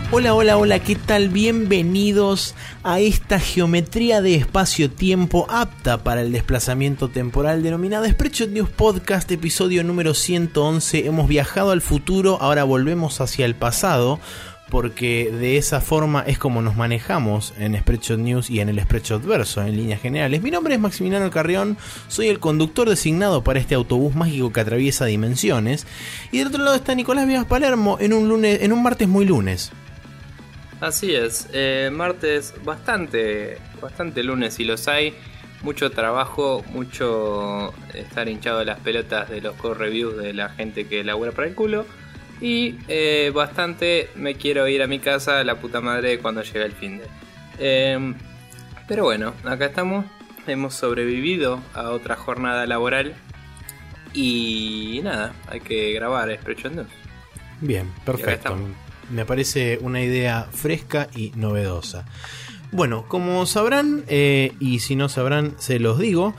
Hola, hola, hola, ¿qué tal? Bienvenidos a esta geometría de espacio-tiempo apta para el desplazamiento temporal denominada Spreadshot News Podcast, episodio número 111. Hemos viajado al futuro, ahora volvemos hacia el pasado, porque de esa forma es como nos manejamos en Spreadshot News y en el Spreadshot Verso en líneas generales. Mi nombre es Maximiliano Carrión, soy el conductor designado para este autobús mágico que atraviesa dimensiones. Y del otro lado está Nicolás Vivas Palermo en un martes muy lunes. Así es, martes bastante lunes si los hay, mucho trabajo, mucho estar hinchado de las pelotas de los co-reviews de la gente que labura para el culo y bastante me quiero ir a mi casa, la puta madre, cuando llega el finde. Pero bueno, acá estamos, hemos sobrevivido a otra jornada laboral y nada, hay que grabar Spreadshot News. Bien, perfecto. Me parece una idea fresca y novedosa. Bueno, como sabrán, y si no sabrán, se los digo,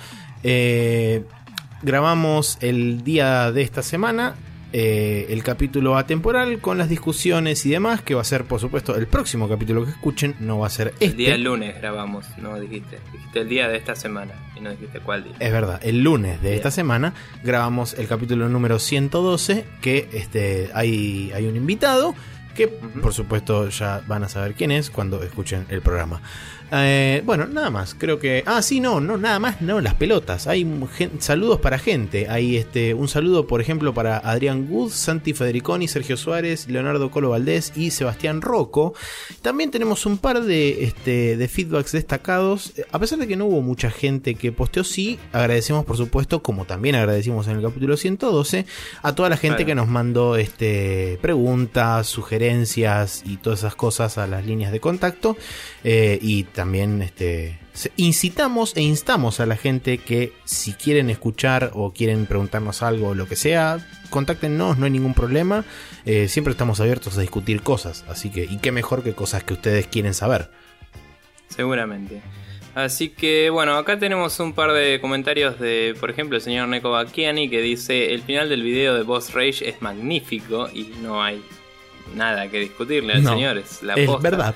grabamos el día de esta semana el capítulo atemporal con las discusiones y demás, que va a ser, por supuesto, el próximo capítulo que escuchen, no va a ser este. El día lunes grabamos, no dijiste el día de esta semana y no dijiste cuál día. Es verdad, el lunes de esta semana grabamos el capítulo número 112, que hay un invitado que por supuesto ya van a saber quién es cuando escuchen el programa. Bueno, nada más, creo que... nada más, las pelotas. Hay saludos para gente. Hay un saludo, por ejemplo, para Adrián Good, Santi Federiconi, Sergio Suárez, Leonardo Colo Valdés y Sebastián Rocco. También tenemos un par de feedbacks destacados. A pesar de que no hubo mucha gente que posteó, sí agradecemos, por supuesto, como también agradecimos en el capítulo 112, a toda la gente que nos mandó preguntas, sugerencias y todas esas cosas a las líneas de contacto. Y también incitamos e instamos a la gente que si quieren escuchar o quieren preguntarnos algo o lo que sea, contáctenos, no hay ningún problema. Siempre estamos abiertos a discutir cosas, así que, y qué mejor que cosas que ustedes quieren saber. Seguramente. Así que bueno, acá tenemos un par de comentarios de, por ejemplo, el señor Neko Bakiani, que dice: el final del video de Boss Rage es magnífico y no hay nada que discutirle al señor, es la posta. Es verdad.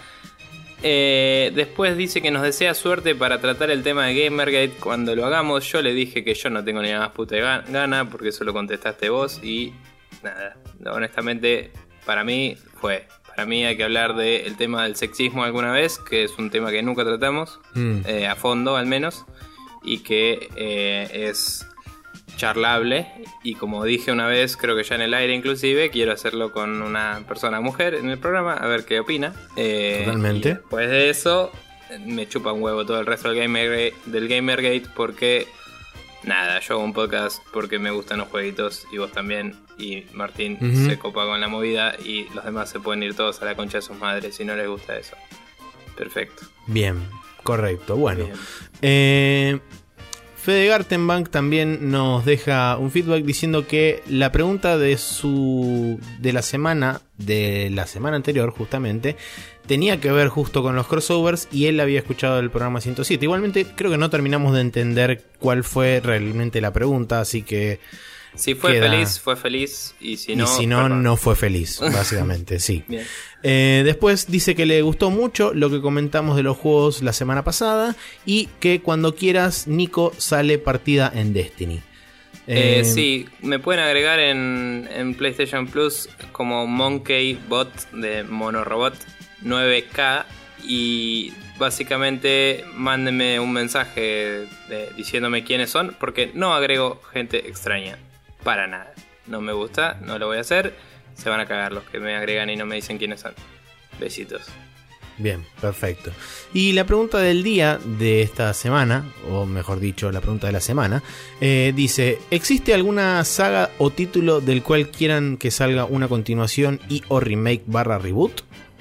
Después dice que nos desea suerte para tratar el tema de Gamergate cuando lo hagamos. Yo le dije que yo no tengo ni la más puta gana, porque eso lo contestaste vos. Y nada, honestamente para mí hay que hablar del tema del sexismo alguna vez, que es un tema que nunca tratamos a fondo al menos, y que es charlable, y como dije una vez, creo que ya en el aire inclusive, quiero hacerlo con una persona mujer en el programa, a ver qué opina. Totalmente. Y después de eso me chupa un huevo todo el resto del Gamergate, porque nada, yo hago un podcast porque me gustan los jueguitos y vos también, y Martín se copa con la movida, y los demás se pueden ir todos a la concha de sus madres si no les gusta eso. Perfecto. Bien, correcto. Bueno, bien. Fede Gartenbank también nos deja un feedback diciendo que la pregunta de la semana anterior justamente tenía que ver justo con los crossovers, y él había escuchado el programa 107. Igualmente creo que no terminamos de entender cuál fue realmente la pregunta, así que si fue feliz, fue feliz. Y si no, no fue feliz, básicamente, sí. Bien. Después dice que le gustó mucho lo que comentamos de los juegos la semana pasada, y que cuando quieras, Nico, sale partida en Destiny. Sí, me pueden agregar en PlayStation Plus como Monkey Bot de Monorobot 9K, y básicamente mándenme un mensaje diciéndome quiénes son, porque no agrego gente extraña. Para nada. No me gusta, no lo voy a hacer. Se van a cagar los que me agregan y no me dicen quiénes son. Besitos. Bien, perfecto. Y la pregunta del día de esta semana, o mejor dicho, la pregunta de la semana, dice: ¿existe alguna saga o título del cual quieran que salga una continuación y o remake / reboot?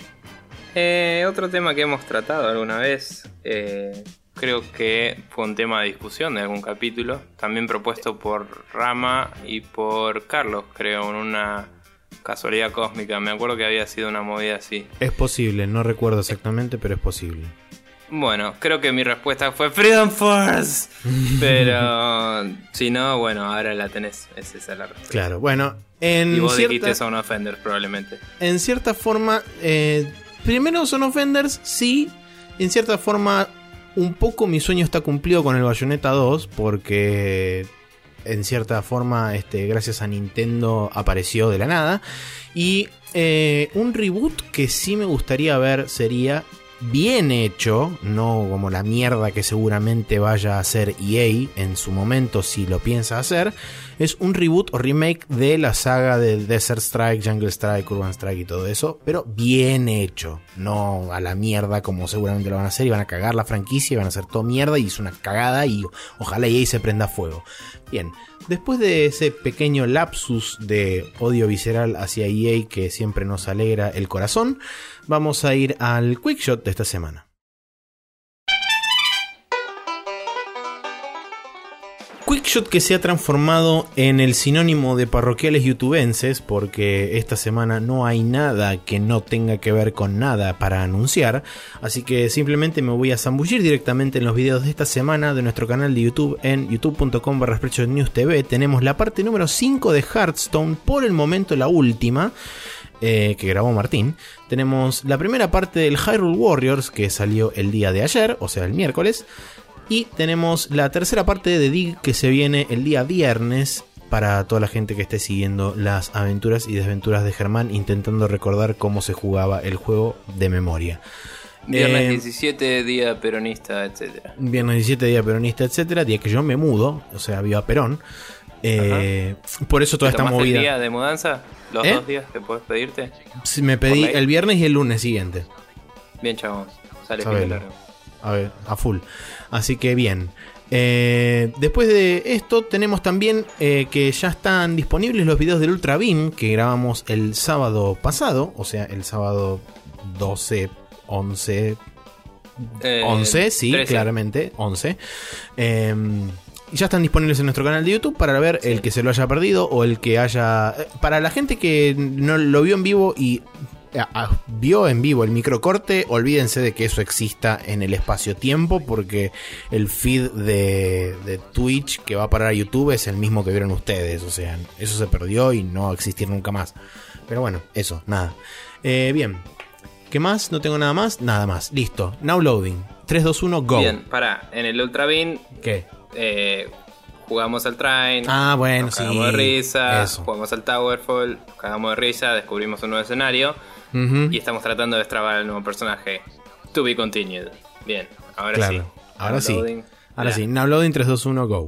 Otro tema que hemos tratado alguna vez, creo que fue un tema de discusión de algún capítulo, también propuesto por Rama y por Carlos, creo, en una casualidad cósmica. Me acuerdo que había sido una movida así. Es posible, no recuerdo exactamente, pero es posible. Bueno, creo que mi respuesta fue Freedom Force. Pero si no, bueno, ahora la tenés. Esa es la respuesta. Claro, bueno. Y vos dijiste Sound Offenders probablemente. En cierta forma, Primero Son of Enders, sí, en cierta forma un poco mi sueño está cumplido con el Bayonetta 2, porque en cierta forma gracias a Nintendo apareció de la nada. Y un reboot que sí me gustaría ver sería bien hecho, no como la mierda que seguramente vaya a hacer EA en su momento si lo piensa hacer. Es un reboot o remake de la saga de Desert Strike, Jungle Strike, Urban Strike y todo eso, pero bien hecho, no a la mierda como seguramente lo van a hacer y van a cagar la franquicia y van a hacer todo mierda y es una cagada y ojalá EA se prenda fuego. Bien, después de ese pequeño lapsus de odio visceral hacia EA que siempre nos alegra el corazón, vamos a ir al Quickshot de esta semana. Quickshot que se ha transformado en el sinónimo de parroquiales youtubenses, porque esta semana no hay nada que no tenga que ver con nada para anunciar, así que simplemente me voy a zambullir directamente en los videos de esta semana de nuestro canal de YouTube en youtube.com/SpreadshotNewsTV. Tenemos la parte número 5 de Hearthstone, por el momento la última, que grabó Martín. Tenemos la primera parte del Hyrule Warriors, que salió el día de ayer, o sea el miércoles. Y tenemos la tercera parte de The Dig, que se viene el día viernes, para toda la gente que esté siguiendo las aventuras y desventuras de Germán, intentando recordar cómo se jugaba el juego de memoria. Viernes 17, día peronista, etcétera. Viernes 17, día peronista, etcétera. Día que yo me mudo, o sea, viva Perón. Por eso toda esta movida. ¿El día de mudanza? ¿Los 2 días que puedes pedirte? Me pedí el viernes y el lunes siguiente. Bien, chavos. Sale bien largo. A ver, a full. Así que bien. Después de esto tenemos también que ya están disponibles los videos del Ultra Beam que grabamos el sábado pasado. O sea, el sábado 12, 11... 11, sí, 13. Claramente, 11. Y ya están disponibles en nuestro canal de YouTube para ver el que se lo haya perdido o el que haya... Para la gente que no lo vio en vivo y... vio en vivo el microcorte, olvídense de que eso exista en el espacio-tiempo, porque el feed de Twitch que va a parar a YouTube es el mismo que vieron ustedes, o sea, eso se perdió y no va a existir nunca más. Pero bueno, eso, nada. Bien, ¿qué más? No tengo nada más, listo. Now loading, 3, 2, 1, go. Bien, pará, en el Ultra Beam, ¿qué? Jugamos al Train, bueno, nos cagamos de risa, eso. Jugamos al Towerfall, nos cagamos de risa, descubrimos un nuevo escenario. Y estamos tratando de destrabar al nuevo personaje. To be continued. Bien, ahora claro. sí. Ahora sí. Ahora sí. Now loading, 3, 2, 1, go.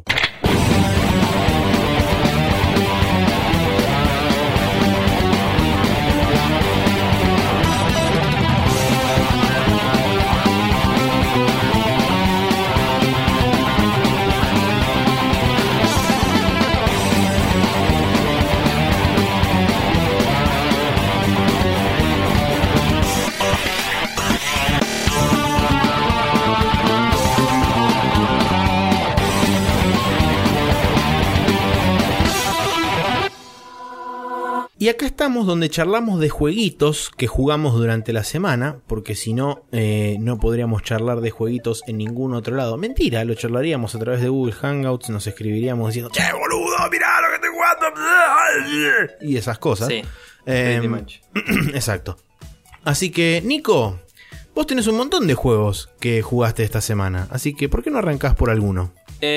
Y acá estamos donde charlamos de jueguitos que jugamos durante la semana, porque si no, no podríamos charlar de jueguitos en ningún otro lado. Mentira, lo charlaríamos a través de Google Hangouts, nos escribiríamos diciendo ¡che, boludo, mirá lo que estoy jugando! Y esas cosas. Sí, exacto. Así que, Nico, vos tenés un montón de juegos que jugaste esta semana, así que ¿por qué no arrancás por alguno?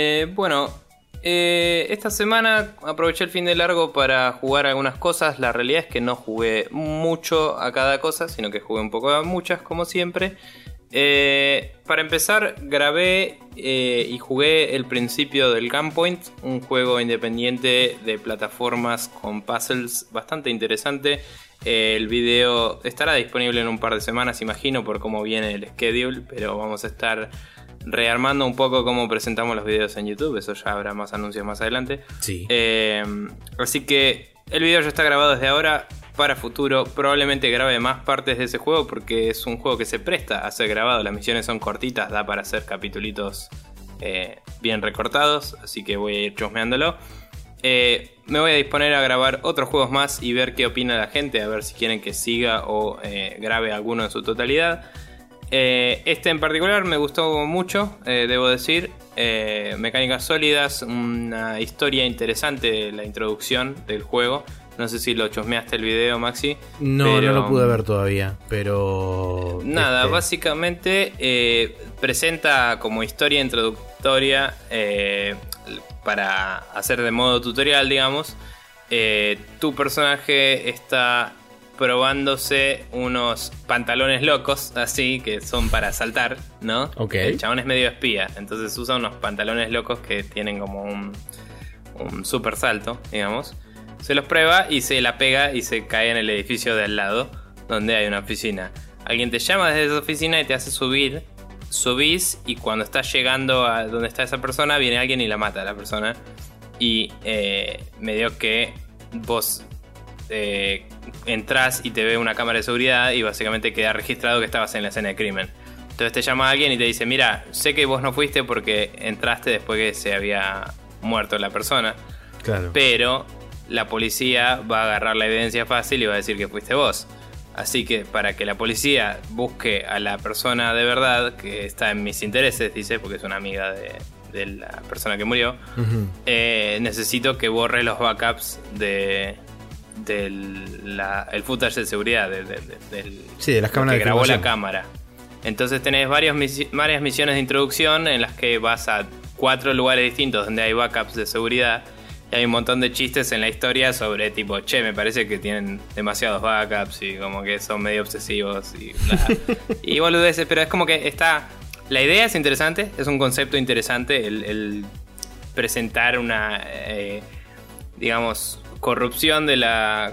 Esta semana aproveché el fin de largo para jugar algunas cosas. La realidad es que no jugué mucho a cada cosa, sino que jugué un poco a muchas, como siempre. Para empezar, grabé y jugué el principio del Gunpoint, un juego independiente de plataformas con puzzles bastante interesante. El video estará disponible en un par de semanas, imagino, por cómo viene el schedule, pero vamos a estar rearmando un poco cómo presentamos los videos en YouTube. Eso ya habrá más anuncios más adelante. Sí. Así que el video ya está grabado desde ahora. Para futuro probablemente grabe más partes de ese juego, porque es un juego que se presta a ser grabado. Las misiones son cortitas, da para hacer capitulitos bien recortados. Así que voy a ir chusmeándolo. Me voy a disponer a grabar otros juegos más y ver qué opina la gente, a ver si quieren que siga o grabe alguno en su totalidad. Este en particular me gustó mucho, debo decir. Mecánicas sólidas, una historia interesante de la introducción del juego. No sé si lo chusmeaste el video, Maxi. No lo pude ver todavía, pero... Nada, básicamente presenta como historia introductoria para hacer de modo tutorial, digamos. Tu personaje está probándose unos pantalones locos, así, que son para saltar, ¿no? Okay. El chabón es medio espía, entonces usa unos pantalones locos que tienen como un super salto, digamos. Se los prueba y se la pega y se cae en el edificio de al lado, donde hay una oficina. Alguien te llama desde esa oficina y te hace subir. Subís y cuando estás llegando a donde está esa persona, viene alguien y la mata a la persona. Y medio que vos entrás y te ve una cámara de seguridad y básicamente queda registrado que estabas en la escena de crimen. Entonces te llama alguien y te dice, mira, sé que vos no fuiste porque entraste después que se había muerto la persona. Claro. Pero la policía va a agarrar la evidencia fácil y va a decir que fuiste vos. Así que para que la policía busque a la persona de verdad, que está en mis intereses, dice, porque es una amiga de la persona que murió, necesito que borre los backups del footage de seguridad de las cámaras que grabó la cámara. Entonces tenés varias misiones de introducción en las que vas a 4 lugares distintos donde hay backups de seguridad. Y hay un montón de chistes en la historia sobre tipo, che, me parece que tienen demasiados backups y como que son medio obsesivos y bla. Y boludeces, pero es como que está... La idea es interesante, es un concepto interesante el presentar una, digamos, corrupción de la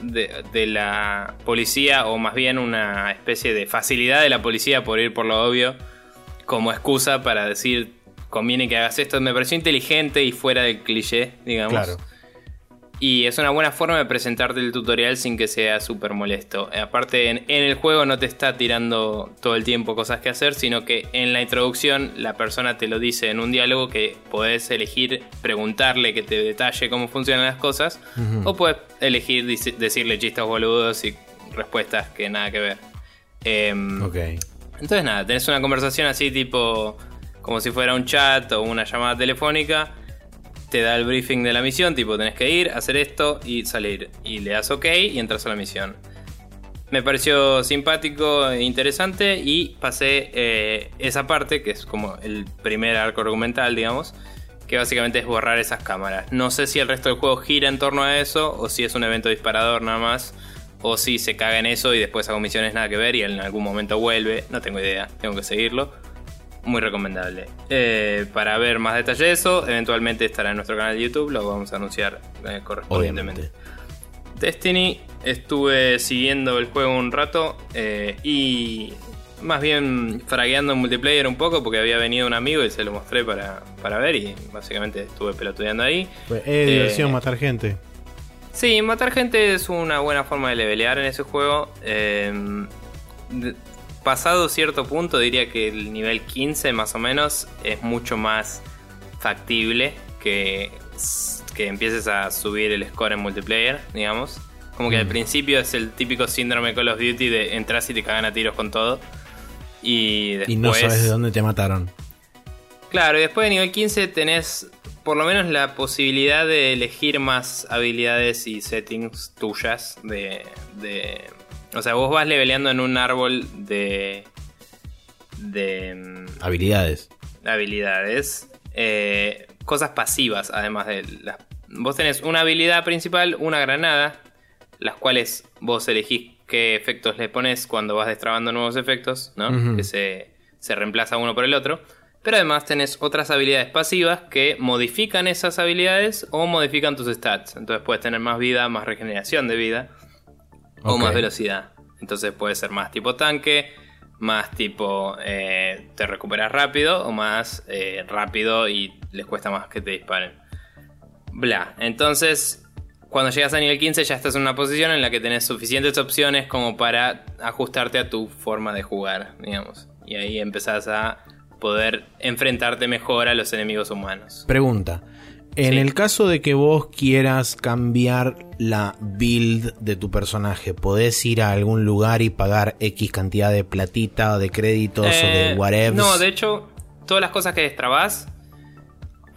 policía, o más bien una especie de facilidad de la policía por ir por lo obvio como excusa para decir... Conviene que hagas esto. Me pareció inteligente y fuera del cliché, digamos. Claro. Y es una buena forma de presentarte el tutorial sin que sea súper molesto. Aparte, en el juego no te está tirando todo el tiempo cosas que hacer, sino que en la introducción la persona te lo dice en un diálogo que podés elegir preguntarle que te detalle cómo funcionan las cosas. O puedes elegir decirle chistes boludos y respuestas que nada que ver. Entonces nada, tenés una conversación así tipo... como si fuera un chat o una llamada telefónica. Te da el briefing de la misión, tipo tenés que ir, hacer esto y salir. Y le das OK y entras a la misión. Me pareció simpático e interesante y pasé esa parte, que es como el primer arco argumental, digamos, que básicamente es borrar esas cámaras. No sé si el resto del juego gira en torno a eso o si es un evento disparador nada más, o si se caga en eso y después hago misiones nada que ver y en algún momento vuelve. No tengo idea, tengo que seguirlo. Muy recomendable. Para ver más detalles de eso, eventualmente estará en nuestro canal de YouTube. Lo vamos a anunciar correspondientemente. Obviamente. Destiny, estuve siguiendo el juego un rato y más bien fragueando en multiplayer un poco, porque había venido un amigo y se lo mostré para ver, y básicamente estuve pelotudeando ahí. Es diversión matar gente. Sí, matar gente es una buena forma de levelear en ese juego. Pasado cierto punto, diría que el nivel 15 más o menos es mucho más factible que empieces a subir el score en multiplayer, digamos. Como que al principio es el típico síndrome Call of Duty de entras y te cagan a tiros con todo. Y después... Y no sabes de dónde te mataron. Claro, y después de nivel 15 tenés por lo menos la posibilidad de elegir más habilidades y settings tuyas o sea, vos vas leveleando en un árbol de habilidades. Cosas pasivas, además de vos tenés una habilidad principal, una granada, las cuales vos elegís qué efectos le pones cuando vas destrabando nuevos efectos, ¿no? Que se reemplaza uno por el otro. Pero además tenés otras habilidades pasivas que modifican esas habilidades o modifican tus stats. Entonces puedes tener más vida, más regeneración de vida. O más velocidad. Entonces puede ser más tipo tanque, más tipo te recuperas rápido, o más rápido y les cuesta más que te disparen. Bla. Entonces, cuando llegas a nivel 15 ya estás en una posición en la que tenés suficientes opciones como para ajustarte a tu forma de jugar, digamos. Y ahí empezás a poder enfrentarte mejor a los enemigos humanos. Pregunta. En el caso de que vos quieras cambiar la build de tu personaje, ¿podés ir a algún lugar y pagar X cantidad de platita o de créditos o de whatevs? No, de hecho, todas las cosas que destrabás,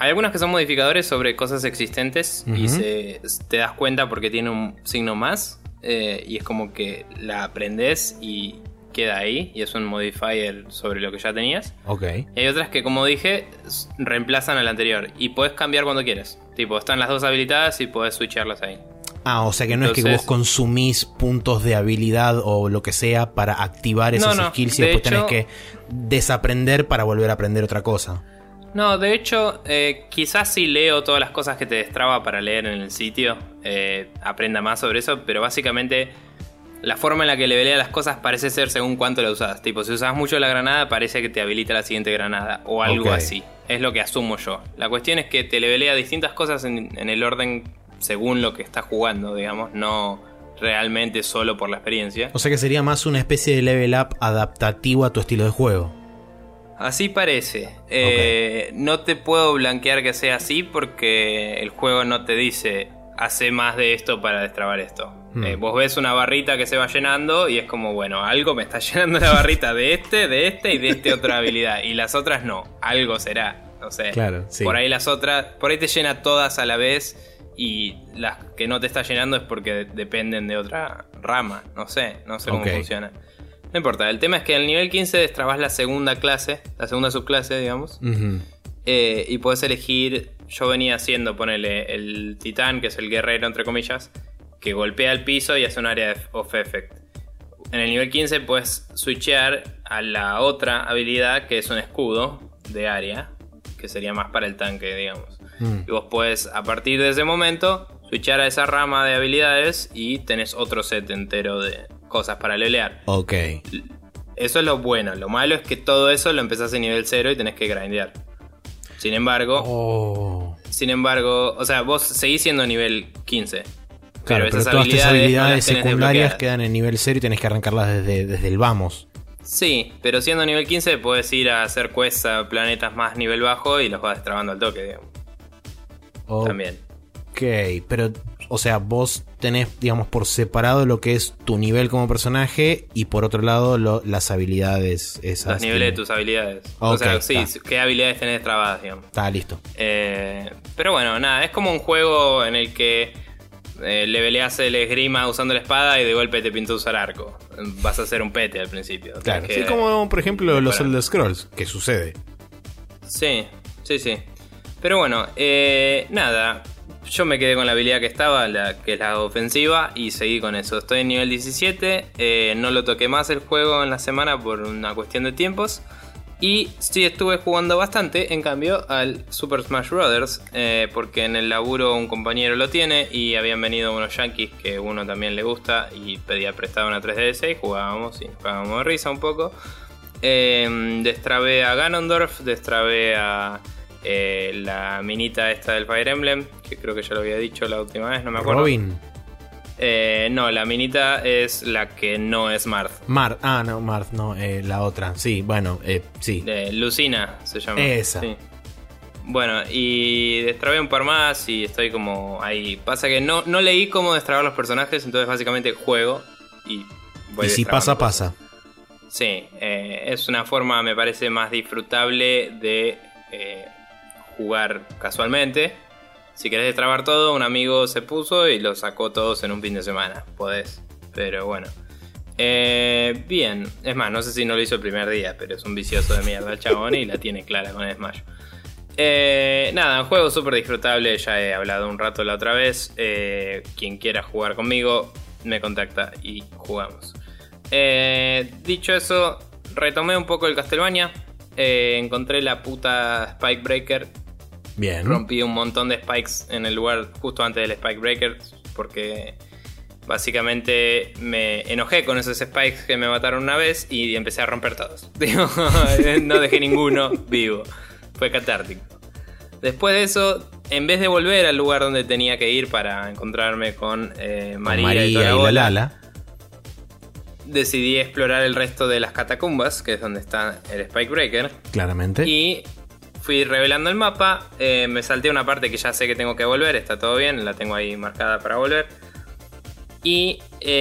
Hay algunas que son modificadores sobre cosas existentes y te das cuenta porque tiene un signo más y es como que la aprendes y queda ahí y es un modifier sobre lo que ya tenías. Ok. Y hay otras que, como dije, reemplazan al anterior y puedes cambiar cuando quieres. Tipo, están las dos habilitadas y puedes switcharlas ahí. Ah, o sea que no es que vos consumís puntos de habilidad o lo que sea para activar esos skills y después tenés que desaprender para volver a aprender otra cosa. No, de hecho, quizás si leo todas las cosas que te destraba para leer en el sitio, aprenda más sobre eso, pero básicamente la forma en la que levelea las cosas parece ser según cuánto la usás. Tipo, si usás mucho la granada, parece que te habilita la siguiente granada o algo así. Es lo que asumo yo. La cuestión es que te levelea distintas cosas en el orden según lo que estás jugando, digamos, no realmente solo por la experiencia. O sea que sería más una especie de level up adaptativo a tu estilo de juego. Así parece. No te puedo blanquear que sea así porque el juego no te dice hace más de esto para destrabar esto. Vos ves una barrita que se va llenando y es como, bueno, algo me está llenando la barrita de este y de este otra habilidad. Y las otras no, algo será, no sé. Claro, sí. Por ahí las otras, por ahí te llena todas a la vez y las que no te está llenando es porque dependen de otra rama. No sé cómo funciona. No importa, el tema es que al nivel 15 destrabas la segunda clase, la segunda subclase, digamos. Y puedes elegir. Yo venía haciendo, ponele, el titán, que es el guerrero, entre comillas, que golpea el piso y hace un área of effect. En el nivel 15 puedes switchear a la otra habilidad, que es un escudo de área, que sería más para el tanque, digamos. Y vos puedes, a partir de ese momento, switchar a esa rama de habilidades y tenés otro set entero de cosas para levelear. Ok. Eso es lo bueno. Lo malo es que todo eso lo empezás en nivel 0 y tenés que grindear. Sin embargo, o sea, vos seguís siendo nivel 15. Claro, pero todas tus habilidades secundarias quedan en nivel 0 y tenés que arrancarlas desde el vamos. Sí, pero siendo nivel 15 podés ir a hacer quests a planetas más nivel bajo y los vas destrabando al toque, digamos. También. Ok, pero, o sea, vos tenés, digamos, por separado lo que es tu nivel como personaje y por otro lado las habilidades esas. Los niveles de tus habilidades. Okay, o sea, sí, qué habilidades tenés destrabadas, digamos. Está listo. Pero bueno, nada, es como un juego en el que leveleás el esgrima usando la espada y de golpe te pinta usar arco. Vas a ser un pete al principio. Claro, sí, como por ejemplo los Elder Scrolls, que sucede. Sí. Pero bueno, nada, yo me quedé con la habilidad que estaba, que es la ofensiva, y seguí con eso. Estoy en nivel 17, no lo toqué más el juego en la semana por una cuestión de tiempos. Y sí estuve jugando bastante, en cambio, al Super Smash Bros. Porque en el laburo un compañero lo tiene y habían venido unos yankees que uno también le gusta y pedía prestado una 3DS y jugábamos y nos cagábamos de risa un poco. Destrabé a Ganondorf, destrabé a la minita esta del Fire Emblem, que creo que ya lo había dicho la última vez, no me acuerdo. Robin. No, la minita es la que no es Marth. Marth, no, la otra. Sí, bueno, sí. Lucina se llama. Esa. Sí. Bueno, y destrabé un par más y estoy como ahí. Pasa que no leí cómo destrabar los personajes, entonces básicamente juego y voy. Y si pasa. Sí, es una forma, me parece, más disfrutable de jugar casualmente. Si querés destrabar todo, un amigo se puso y lo sacó todos en un fin de semana. Podés, pero bueno. Bien, es más, no sé si no lo hizo el primer día, pero es un vicioso de mierda el chabón y la tiene clara con el Smash. Nada, un juego súper disfrutable, ya he hablado un rato la otra vez. Quien quiera jugar conmigo, me contacta y jugamos. Dicho eso, retomé un poco el Castlevania. Encontré la puta Spike Breaker. Bien. Rompí un montón de spikes en el lugar justo antes del Spike Breaker, porque básicamente me enojé con esos spikes que me mataron una vez y empecé a romper todos. No dejé ninguno vivo. Fue catártico. Después de eso, en vez de volver al lugar donde tenía que ir para encontrarme con María y toda la Lala, decidí explorar el resto de las catacumbas, que es donde está el Spike Breaker. Claramente. Y fui revelando el mapa, me salté una parte que ya sé que tengo que volver, está todo bien, la tengo ahí marcada para volver. Y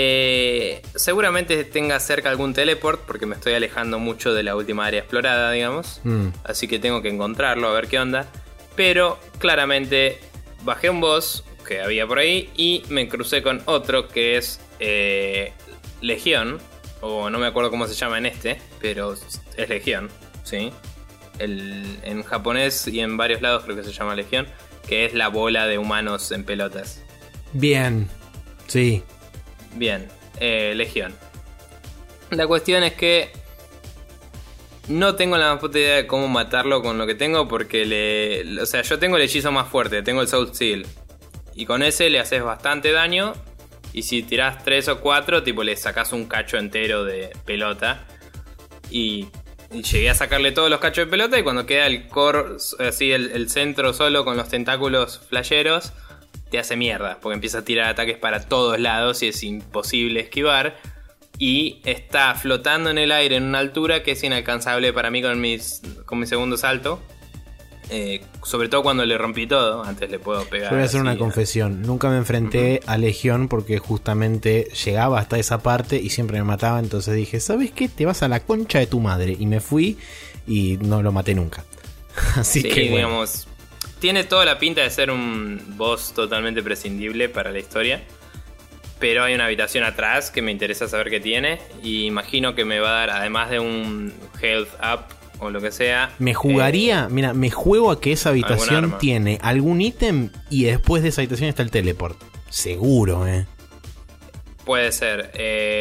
seguramente tenga cerca algún teleport, porque me estoy alejando mucho de la última área explorada, digamos. Así que tengo que encontrarlo, a ver qué onda. Pero claramente bajé un boss que había por ahí y me crucé con otro que es Legión, o no me acuerdo cómo se llama en pero es Legión, ¿sí? En japonés y en varios lados creo que se llama Legión, que es la bola de humanos en pelotas. Bien, sí. Bien, Legión. La cuestión es que no tengo la más puta idea de cómo matarlo con lo que tengo, porque o sea, yo tengo el hechizo más fuerte, tengo el Soul Seal. Y con ese le haces bastante daño. Y si tirás 3 o 4, tipo le sacás un cacho entero de pelota. Y llegué a sacarle todos los cachos de pelota. Y cuando queda el core, así el centro solo con los tentáculos flasheros, te hace mierda. Porque empieza a tirar ataques para todos lados y es imposible esquivar. Y está flotando en el aire en una altura que es inalcanzable para mí con mi segundo salto. Sobre todo cuando le rompí todo. Antes le puedo pegar. Yo voy a hacer una confesión. Nunca me enfrenté a Legión porque justamente llegaba hasta esa parte y siempre me mataba. Entonces dije, ¿sabes qué? Te vas a la concha de tu madre. Y me fui y no lo maté nunca. Así que bueno. Digamos, tiene toda la pinta de ser un boss totalmente prescindible para la historia. Pero hay una habitación atrás que me interesa saber qué tiene. Y imagino que me va a dar, además de un health up o lo que sea, me jugaría, mira, me juego a que esa habitación tiene algún ítem y después de esa habitación está el teleport. Seguro, Puede ser.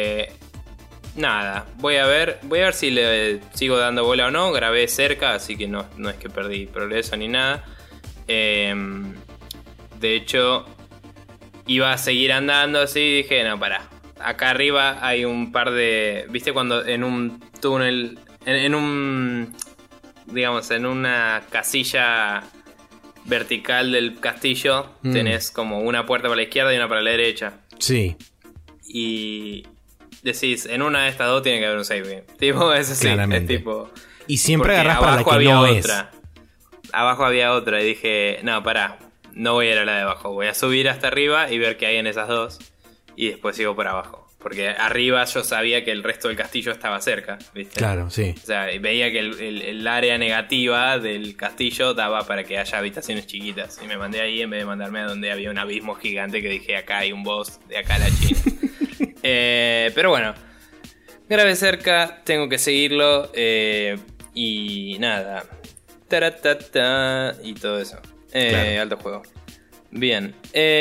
Nada, voy a ver si le sigo dando bola o no. Grabé cerca, así que no es que perdí progreso ni nada. De hecho, iba a seguir andando así y dije, no, pará. Acá arriba hay un par de... ¿Viste cuando en un túnel... En un, digamos, en una casilla vertical del castillo tenés como una puerta para la izquierda y una para la derecha? Sí. Y decís, en una de estas dos tiene que haber un save game. Tipo, eso sí, es tipo... Y siempre agarrás para la que no es. Abajo había otra y dije, no, pará, no voy a ir a la de abajo. Voy a subir hasta arriba y ver qué hay en esas dos. Y después sigo por abajo. Porque arriba yo sabía que el resto del castillo estaba cerca, ¿viste? Claro, sí. O sea, veía que el área negativa del castillo daba para que haya habitaciones chiquitas. Y me mandé ahí en vez de mandarme a donde había un abismo gigante que dije, acá hay un boss, de acá a la China. Pero bueno, grabé cerca, tengo que seguirlo. Y nada. Taratata, y todo eso. Claro. Alto juego. Bien.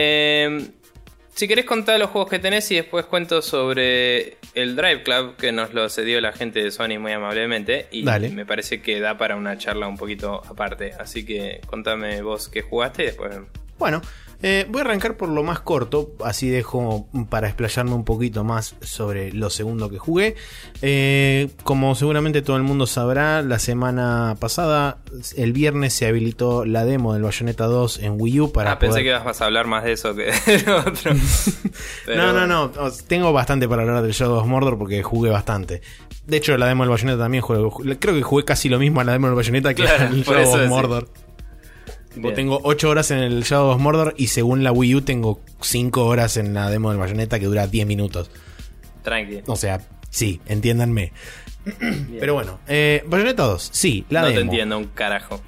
Si querés contar los juegos que tenés y después cuento sobre el Drive Club, que nos lo cedió la gente de Sony muy amablemente. Y dale. Me parece que da para una charla un poquito aparte. Así que contame vos qué jugaste y después... Bueno, voy a arrancar por lo más corto, así dejo para explayarme un poquito más sobre lo segundo que jugué. Como seguramente todo el mundo sabrá, la semana pasada, el viernes, se habilitó la demo del Bayonetta 2 en Wii U para pensé que ibas a hablar más de eso que de otro. Pero... No, tengo bastante para hablar del Shadow of Mordor porque jugué bastante. De hecho, la demo del Bayonetta también creo que jugué casi lo mismo a la demo del Bayonetta que el Shadow of Mordor. Tengo 8 horas en el Shadow of Mordor y según la Wii U tengo 5 horas en la demo del Bayonetta que dura 10 minutos. Tranqui. O sea, sí, entiéndanme. Pero bueno, Bayonetta 2, sí, la demo. No te entiendo un carajo.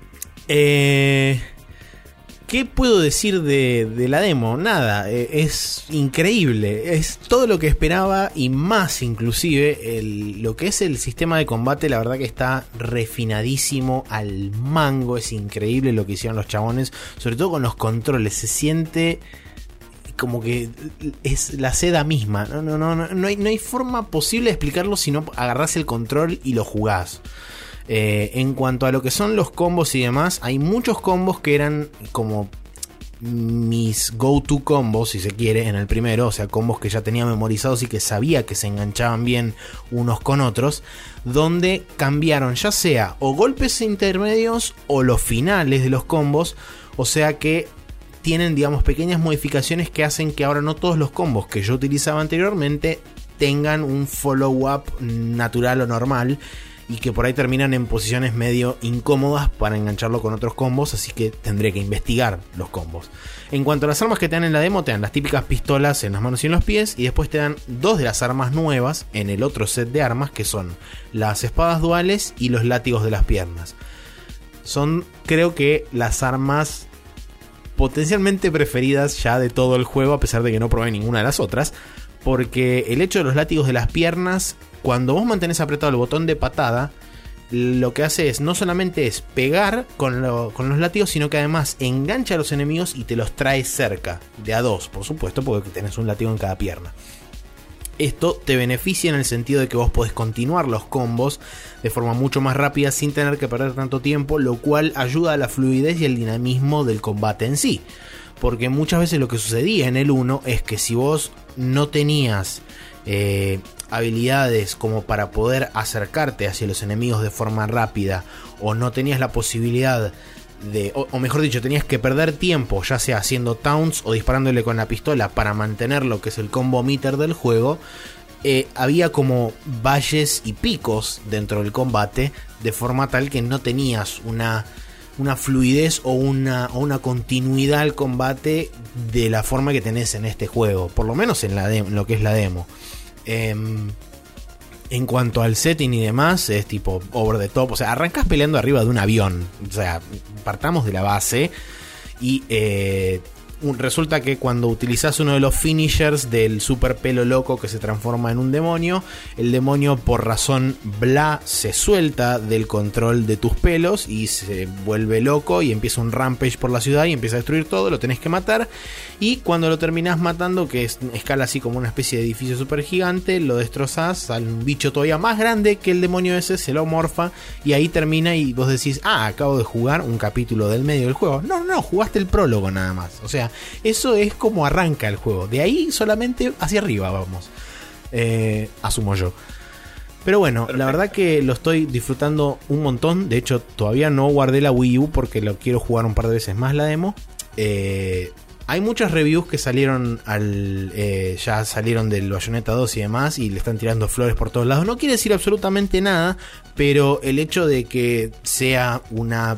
¿Qué puedo decir de la demo? Nada, es increíble. Es todo lo que esperaba y más inclusive. Lo que es el sistema de combate, la verdad que está refinadísimo al mango. Es increíble lo que hicieron los chabones, sobre todo con los controles. Se siente como que es la seda misma. No hay forma posible de explicarlo si no agarrás el control y lo jugás. En cuanto a lo que son los combos y demás, hay muchos combos que eran como mis go-to combos, si se quiere, en el primero. O sea, combos que ya tenía memorizados y que sabía que se enganchaban bien unos con otros, donde cambiaron ya sea o golpes intermedios o los finales de los combos. O sea que tienen, digamos, pequeñas modificaciones que hacen que ahora no todos los combos que yo utilizaba anteriormente tengan un follow-up natural o normal, y que por ahí terminan en posiciones medio incómodas para engancharlo con otros combos, así que tendré que investigar los combos. En cuanto a las armas que te dan en la demo, te dan las típicas pistolas en las manos y en los pies, y después te dan 2 de las armas nuevas en el otro set de armas, que son las espadas duales y los látigos de las piernas. son, creo que, las armas potencialmente preferidas ya de todo el juego, a pesar de que no probé ninguna de las otras. Porque el hecho de los látigos de las piernas, cuando vos mantenés apretado el botón de patada, lo que hace es no solamente es pegar con los látigos, sino que además engancha a los enemigos y te los trae cerca, de a dos, por supuesto, porque tenés un látigo en cada pierna. Esto te beneficia en el sentido de que vos podés continuar los combos de forma mucho más rápida sin tener que perder tanto tiempo, lo cual ayuda a la fluidez y el dinamismo del combate en sí. Porque muchas veces lo que sucedía en el 1 es que si vos no tenías habilidades como para poder acercarte hacia los enemigos de forma rápida, o no tenías la posibilidad de, o mejor dicho, tenías que perder tiempo, ya sea haciendo taunts o disparándole con la pistola para mantener lo que es el combo meter del juego, había como valles y picos dentro del combate, de forma tal que no tenías una fluidez o una continuidad al combate de la forma que tenés en este juego, por lo menos en lo que es la demo. En cuanto al setting y demás, es tipo over the top. O sea, arrancás peleando arriba de un avión. O sea, partamos de la base. Y resulta que cuando utilizás uno de los finishers del super pelo loco que se transforma en un demonio, el demonio por razón bla se suelta del control de tus pelos y se vuelve loco y empieza un rampage por la ciudad y empieza a destruir todo, lo tenés que matar. Y cuando lo terminás matando, que escala así como una especie de edificio super gigante, lo destrozás, sale un bicho todavía más grande que el demonio ese, se lo morfa y ahí termina y vos decís, acabo de jugar un capítulo del medio del juego. No, jugaste el prólogo nada más. O sea, eso es como arranca el juego. De ahí solamente hacia arriba vamos. Asumo yo. Pero bueno, perfecto. La verdad que lo estoy disfrutando un montón. De hecho, todavía no guardé la Wii U porque lo quiero jugar un par de veces más la demo. Hay muchas reviews que salieron ya salieron del Bayonetta 2 y demás, y le están tirando flores por todos lados. No quiere decir absolutamente nada, pero el hecho de que sea una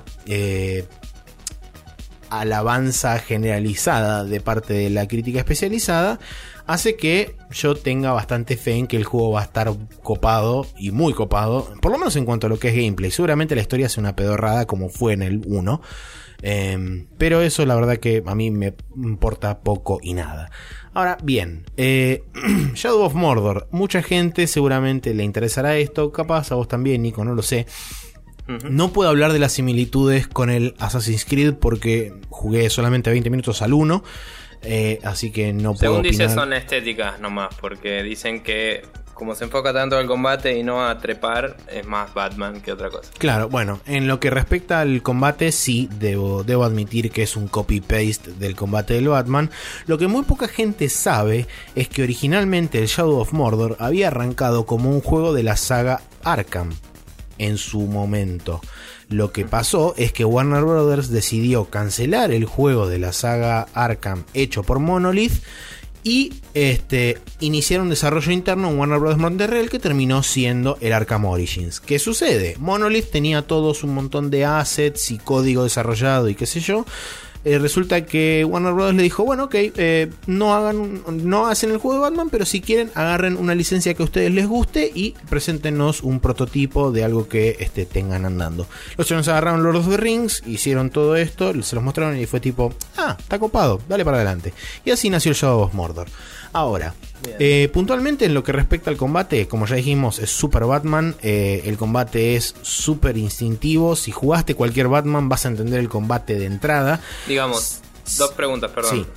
alabanza generalizada de parte de la crítica especializada hace que yo tenga bastante fe en que el juego va a estar copado, y muy copado, por lo menos en cuanto a lo que es gameplay. Seguramente la historia es una pedorrada como fue en el 1, pero eso la verdad que a mí me importa poco y nada. Ahora bien, Shadow of Mordor, mucha gente seguramente le interesará esto, capaz a vos también, Nico, no lo sé. No puedo hablar de las similitudes con el Assassin's Creed porque jugué solamente 20 minutos al 1, así que no puedo opinar. Según dice, son estéticas nomás, porque dicen que como se enfoca tanto al combate y no a trepar, es más Batman que otra cosa. Claro, bueno, en lo que respecta al combate, sí, debo admitir que es un copy-paste del combate del Batman. Lo que muy poca gente sabe es que originalmente el Shadow of Mordor había arrancado como un juego de la saga Arkham en su momento. Lo que pasó es que Warner Brothers decidió cancelar el juego de la saga Arkham hecho por Monolith y iniciaron un desarrollo interno en Warner Bros. Montreal que terminó siendo el Arkham Origins. ¿Qué sucede? Monolith tenía todos un montón de assets y código desarrollado y qué sé yo. Resulta que Warner Bros. Le dijo, bueno, ok, no hacen el juego de Batman, pero si quieren agarren una licencia que a ustedes les guste y preséntenos un prototipo de algo que tengan andando. Los chavales agarraron Lord of the Rings, hicieron todo esto, se los mostraron y fue tipo, está copado, dale para adelante. Y así nació el Shadow of Mordor. Ahora, puntualmente en lo que respecta al combate, como ya dijimos, es Super Batman. El combate es súper instintivo. Si jugaste cualquier Batman vas a entender el combate de entrada. Digamos, dos preguntas, perdón. Sí.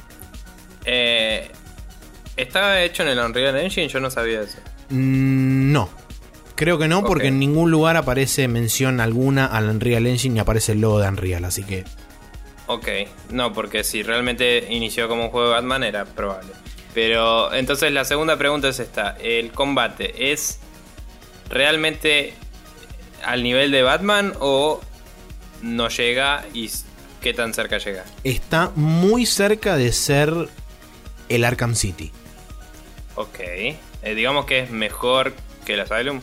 ¿Está hecho en el Unreal Engine? Yo no sabía eso. No. Creo que no, Okay. porque en ningún lugar aparece mención alguna al Unreal Engine ni aparece el logo de Unreal, así que... Ok, no, porque si realmente inició como un juego de Batman era probable. Pero entonces la segunda pregunta es esta. ¿El combate es realmente al nivel de Batman o no llega y qué tan cerca llega? Está muy cerca de ser el Arkham City. Ok. Digamos que es mejor que el Asylum.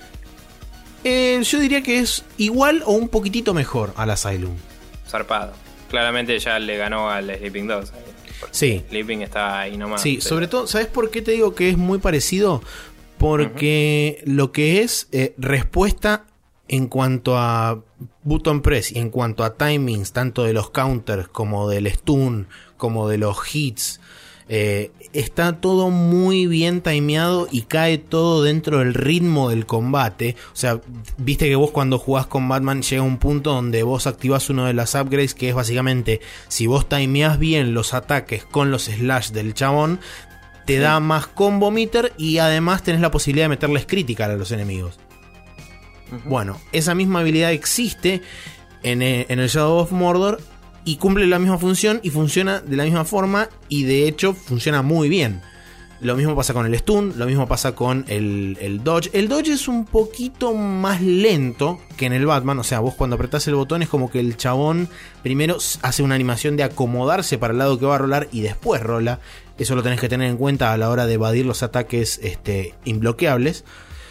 Yo diría que es igual o un poquitito mejor al Asylum. Zarpado. Claramente ya le ganó al Sleeping Dogs. Sí. Sleeping está ahí nomás. Sí, pero... sobre todo, ¿sabes por qué te digo que es muy parecido? Porque lo que es respuesta en cuanto a button press y en cuanto a timings, tanto de los counters como del stun, como de los hits, está todo muy bien timeado y cae todo dentro del ritmo del combate. O sea, viste que vos cuando jugás con Batman llega un punto donde vos activás uno de las upgrades, que es básicamente, si vos timeás bien los ataques con los slash del chabón, te da más combo meter y además tenés la posibilidad de meterles critical a los enemigos. Bueno, esa misma habilidad existe en el Shadow of Mordor y cumple la misma función y funciona de la misma forma y de hecho funciona muy bien. Lo mismo pasa con el stun, lo mismo pasa con el dodge. El dodge es un poquito más lento que en el Batman, o sea, vos cuando apretás el botón es como que el chabón primero hace una animación de acomodarse para el lado que va a rolar y después rola. Eso lo tenés que tener en cuenta a la hora de evadir los ataques imbloqueables.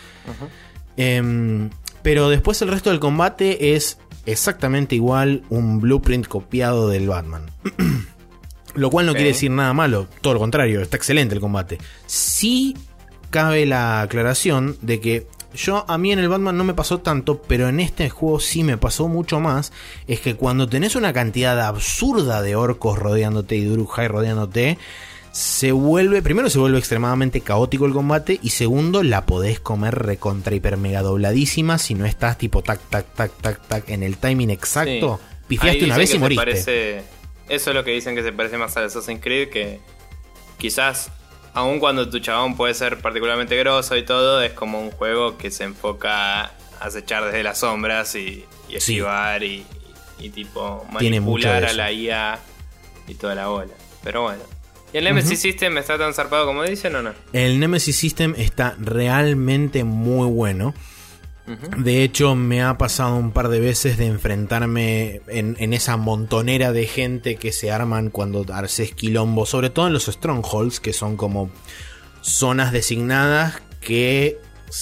Pero después el resto del combate es exactamente igual, un blueprint copiado del Batman. Lo cual no quiere decir nada malo, todo lo contrario, está excelente el combate. Sí cabe la aclaración de que a mí en el Batman no me pasó tanto, pero en este juego sí me pasó mucho más. Es que cuando tenés una cantidad absurda de orcos rodeándote y de Uruk-hai rodeándote, primero se vuelve extremadamente caótico el combate y segundo la podés comer recontra hiper mega dobladísima si no estás tipo tac tac tac tac tac en el timing exacto. Sí. Pifiaste una vez y moriste. Eso es lo que dicen, que se parece más al Assassin's Creed, que quizás aun cuando tu chabón puede ser particularmente grosso y todo, es como un juego que se enfoca a acechar desde las sombras y esquivar y tipo manipular a la IA y toda la bola. Pero bueno. ¿Y el Nemesis System está tan zarpado como dicen o no? El Nemesis System está realmente muy bueno. De hecho, me ha pasado un par de veces de enfrentarme en esa montonera de gente que se arman cuando haces quilombo, sobre todo en los Strongholds, que son como zonas designadas que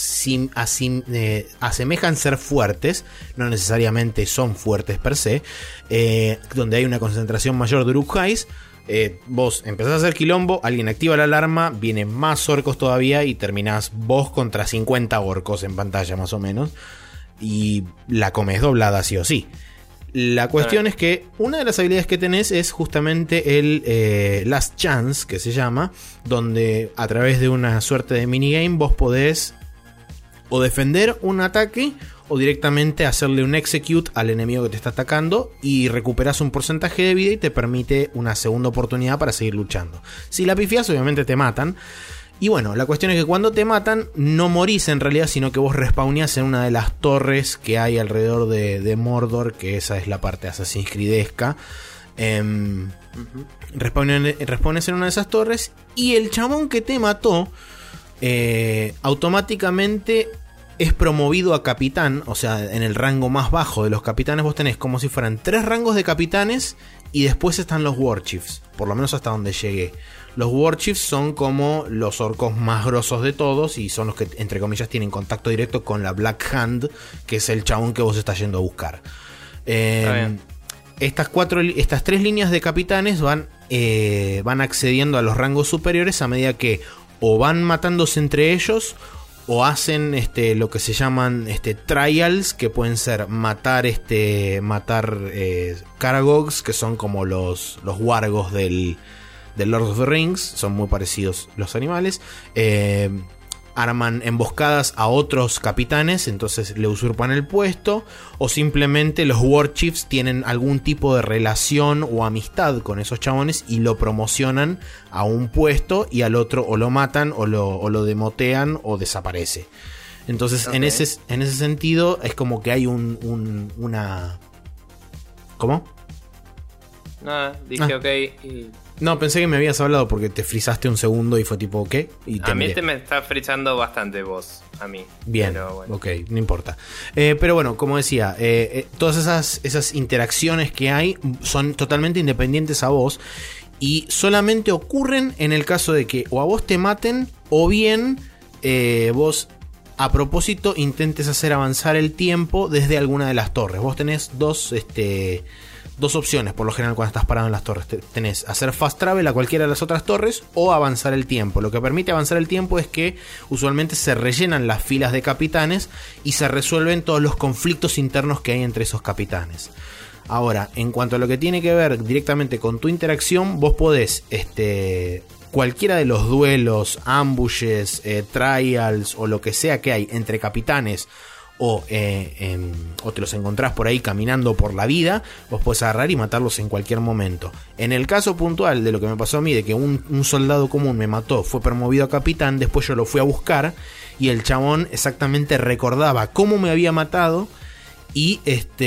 asemejan ser fuertes, no necesariamente son fuertes per se, donde hay una concentración mayor de Uruk-hais. Vos empezás a hacer quilombo, alguien activa la alarma, vienen más orcos todavía y terminás vos contra 50 orcos en pantalla más o menos y la comes doblada sí o sí. La cuestión es que una de las habilidades que tenés es justamente el Last Chance, que se llama, donde a través de una suerte de minigame vos podés o defender un ataque o directamente hacerle un execute al enemigo que te está atacando y recuperas un porcentaje de vida y te permite una segunda oportunidad para seguir luchando. Si la pifias, obviamente te matan. Y bueno, la cuestión es que cuando te matan no morís en realidad, sino que vos respawneás en una de las torres que hay alrededor de Mordor, que esa es la parte Assassin's Creedesca. Respawneás en una de esas torres y el chabón que te mató automáticamente es promovido a capitán. O sea, en el rango más bajo de los capitanes vos tenés como si fueran 3 rangos de capitanes y después están los Warchiefs, por lo menos hasta donde llegué. Los Warchiefs son como los orcos más grosos de todos y son los que, entre comillas, tienen contacto directo con la Black Hand, que es el chabón que vos estás yendo a buscar. Estas 3 líneas de capitanes van accediendo a los rangos superiores a medida que o van matándose entre ellos o hacen lo que se llaman trials, que pueden ser matar Caragogs, que son como los wargos del Lord of the Rings, son muy parecidos los animales. Arman emboscadas a otros capitanes, entonces le usurpan el puesto, o simplemente los Warchiefs tienen algún tipo de relación o amistad con esos chabones y lo promocionan a un puesto y al otro o lo matan o lo demotean o desaparece. Entonces en ese sentido es como que hay una... ¿Cómo? Nada, dije ok y... No, pensé que me habías hablado porque te frizaste un segundo y fue tipo, ¿qué? Y a mí me está frizando bastante vos, a mí. Bien, pero bueno. Ok, no importa. Pero bueno, como decía, todas esas interacciones que hay son totalmente independientes a vos y solamente ocurren en el caso de que o a vos te maten o bien vos a propósito intentes hacer avanzar el tiempo desde alguna de las torres. Vos tenés dos dos opciones por lo general cuando estás parado en las torres. Tenés hacer fast travel a cualquiera de las otras torres o avanzar el tiempo. Lo que permite avanzar el tiempo es que usualmente se rellenan las filas de capitanes y se resuelven todos los conflictos internos que hay entre esos capitanes. Ahora, en cuanto a lo que tiene que ver directamente con tu interacción, vos podés cualquiera de los duelos, ambushes, trials o lo que sea que hay entre capitanes o te los encontrás por ahí caminando por la vida, vos podés agarrar y matarlos en cualquier momento. En el caso puntual de lo que me pasó a mí, de que un soldado común me mató, fue promovido a capitán, después yo lo fui a buscar y el chabón exactamente recordaba cómo me había matado. Y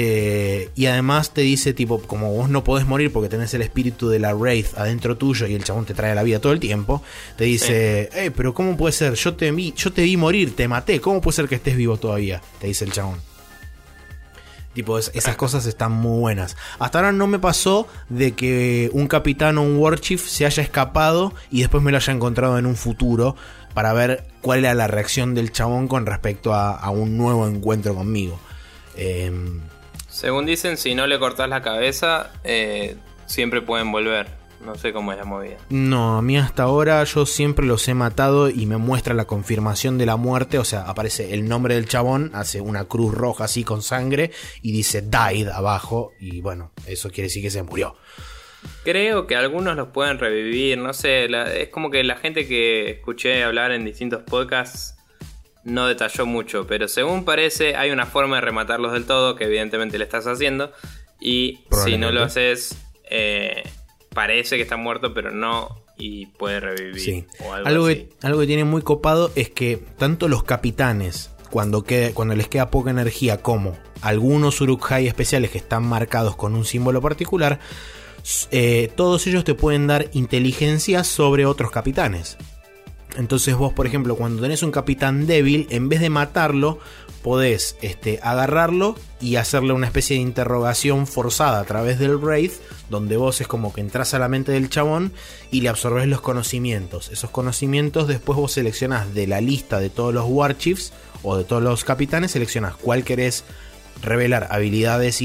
además te dice, tipo, como vos no podés morir porque tenés el espíritu de la Wraith adentro tuyo y el chabón te trae a la vida todo el tiempo, te dice, pero ¿cómo puede ser? Yo te vi morir, te maté, ¿cómo puede ser que estés vivo todavía? Te dice el chabón. Tipo, esas cosas están muy buenas. Hasta ahora no me pasó de que un capitán o un warchief se haya escapado y después me lo haya encontrado en un futuro para ver cuál era la reacción del chabón con respecto a un nuevo encuentro conmigo. Según dicen, si no le cortás la cabeza, siempre pueden volver. No sé cómo es la movida. No, a mí hasta ahora yo siempre los he matado y me muestra la confirmación de la muerte. O sea, aparece el nombre del chabón, hace una cruz roja así con sangre y dice died abajo. Y bueno, eso quiere decir que se murió. Creo que algunos los pueden revivir. No sé, es como que la gente que escuché hablar en distintos podcasts no detalló mucho, pero según parece hay una forma de rematarlos del todo, que evidentemente le estás haciendo, y si no lo haces, parece que está muerto, pero no, y puede revivir. Sí. O algo así. Algo que tiene muy copado es que tanto los capitanes, cuando les queda poca energía, como algunos Uruk-hai especiales que están marcados con un símbolo particular, todos ellos te pueden dar inteligencia sobre otros capitanes. Entonces vos, por ejemplo, cuando tenés un capitán débil, en vez de matarlo, podés agarrarlo y hacerle una especie de interrogación forzada a través del Wraith, donde vos es como que entras a la mente del chabón y le absorbés los conocimientos. Esos conocimientos después vos seleccionás de la lista de todos los Warchiefs o de todos los capitanes, seleccionás cuál querés revelar habilidades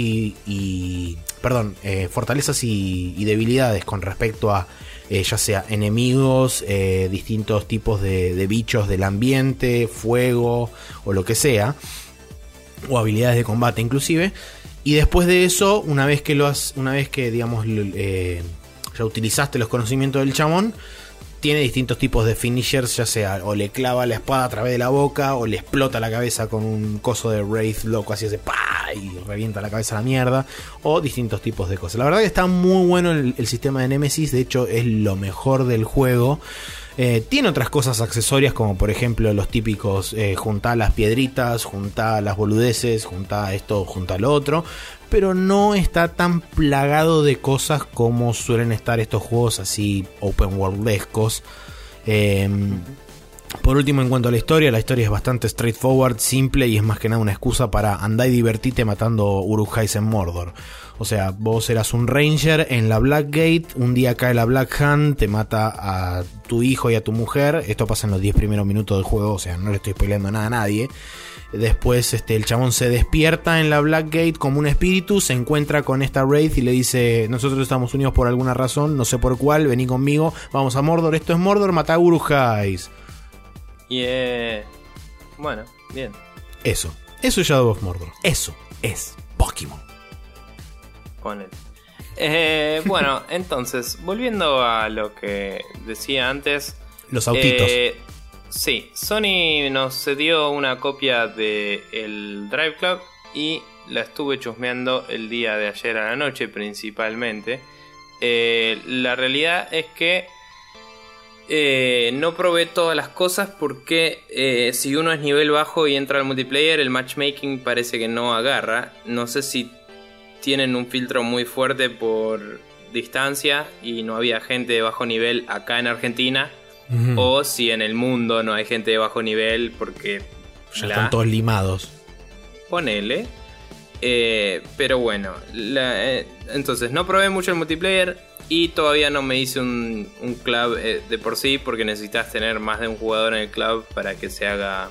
fortalezas y debilidades con respecto a ya sea enemigos, distintos tipos de bichos del ambiente, fuego o lo que sea, o habilidades de combate inclusive. Y después de eso, una vez que digamos ya utilizaste los conocimientos del chabón, tiene distintos tipos de finishers, ya sea o le clava la espada a través de la boca o le explota la cabeza con un coso de Wraith loco, así hace ¡pah! Y revienta la cabeza a la mierda, o distintos tipos de cosas. La verdad que está muy bueno el sistema de Nemesis, de hecho es lo mejor del juego. Tiene otras cosas accesorias como por ejemplo los típicos juntá las piedritas, juntá las boludeces, juntá esto, juntá lo otro, pero no está tan plagado de cosas como suelen estar estos juegos así open worldescos. Por último, en cuanto a la historia es bastante straightforward, simple y es más que nada una excusa para andar y divertirte matando Uruk-hais en Mordor. O sea, vos eras un ranger en la Blackgate, un día cae la Black Hand, te mata a tu hijo y a tu mujer. Esto pasa en los 10 primeros minutos del juego, o sea, no le estoy spoileando nada a nadie. Después el chabón se despierta en la Blackgate como un espíritu, se encuentra con esta Wraith y le dice: nosotros estamos unidos por alguna razón, no sé por cuál, vení conmigo, vamos a Mordor, esto es Mordor, mata a Uruk-hais. Bueno, bien. Eso es Shadow of Mordor, eso es Pokémon. Bueno, entonces, volviendo a lo que decía antes, los autitos. Sí, Sony nos cedió una copia de el Drive Club y la estuve chusmeando el día de ayer a la noche principalmente. La realidad es que no probé todas las cosas porque si uno es nivel bajo y entra al multiplayer, el matchmaking parece que no agarra. No sé si tienen un filtro muy fuerte por distancia y no había gente de bajo nivel acá en Argentina. O si en el mundo no hay gente de bajo nivel porque ya están todos limados. Ponele. Pero bueno, entonces no probé mucho el multiplayer y todavía no me hice un club de por sí, porque necesitas tener más de un jugador en el club para que se haga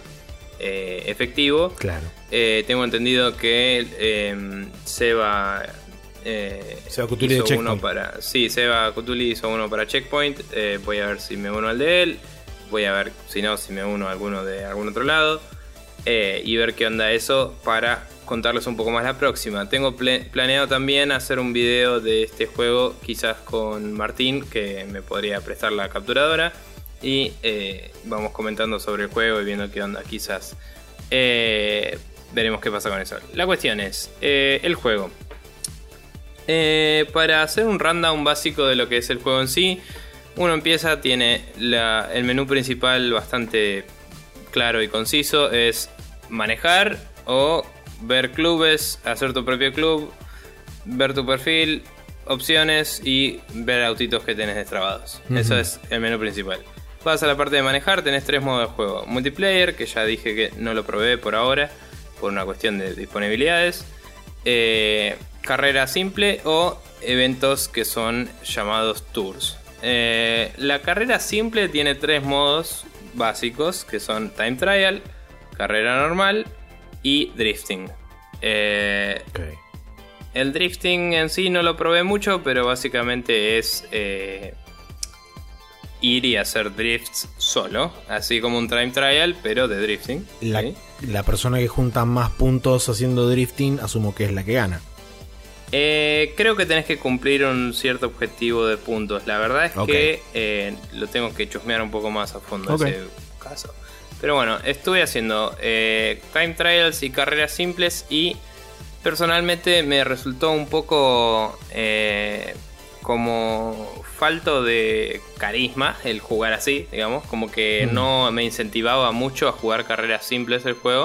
efectivo. Claro. Tengo entendido que Seba Seba Cutuli de Checkpoint. Seba Cutuli hizo uno para Checkpoint. Voy a ver si me uno al de él. Voy a ver si me uno a alguno de algún otro lado. Y ver qué onda eso para contarles un poco más la próxima. Tengo planeado también hacer un video de este juego, quizás con Martín, que me podría prestar la capturadora. Y vamos comentando sobre el juego y viendo qué onda, quizás. Veremos qué pasa con eso. La cuestión es, el juego. Para hacer un rundown básico de lo que es el juego en sí, uno empieza, tiene el menú principal bastante claro y conciso. Es manejar o ver clubes, hacer tu propio club, ver tu perfil, opciones y ver autitos que tenés destrabados. Eso es el menú principal. Vas a la parte de manejar, tenés 3 modos de juego. Multiplayer, que ya dije que no lo probé por ahora, por una cuestión de disponibilidades. Carrera simple o eventos que son llamados tours. La carrera simple tiene 3 modos básicos, que son time trial, carrera normal y drifting. Okay. El drifting en sí no lo probé mucho, pero básicamente es ir y hacer drifts solo, así como un time trial, pero de drifting. La persona que junta más puntos haciendo drifting, asumo que es la que gana. Creo que tenés que cumplir un cierto objetivo de puntos. La verdad es que lo tengo que chusmear un poco más a fondo ese caso. Pero bueno, estuve haciendo time trials y carreras simples y personalmente me resultó un poco como falto de carisma el jugar así, digamos. Como que no me incentivaba mucho a jugar carreras simples el juego.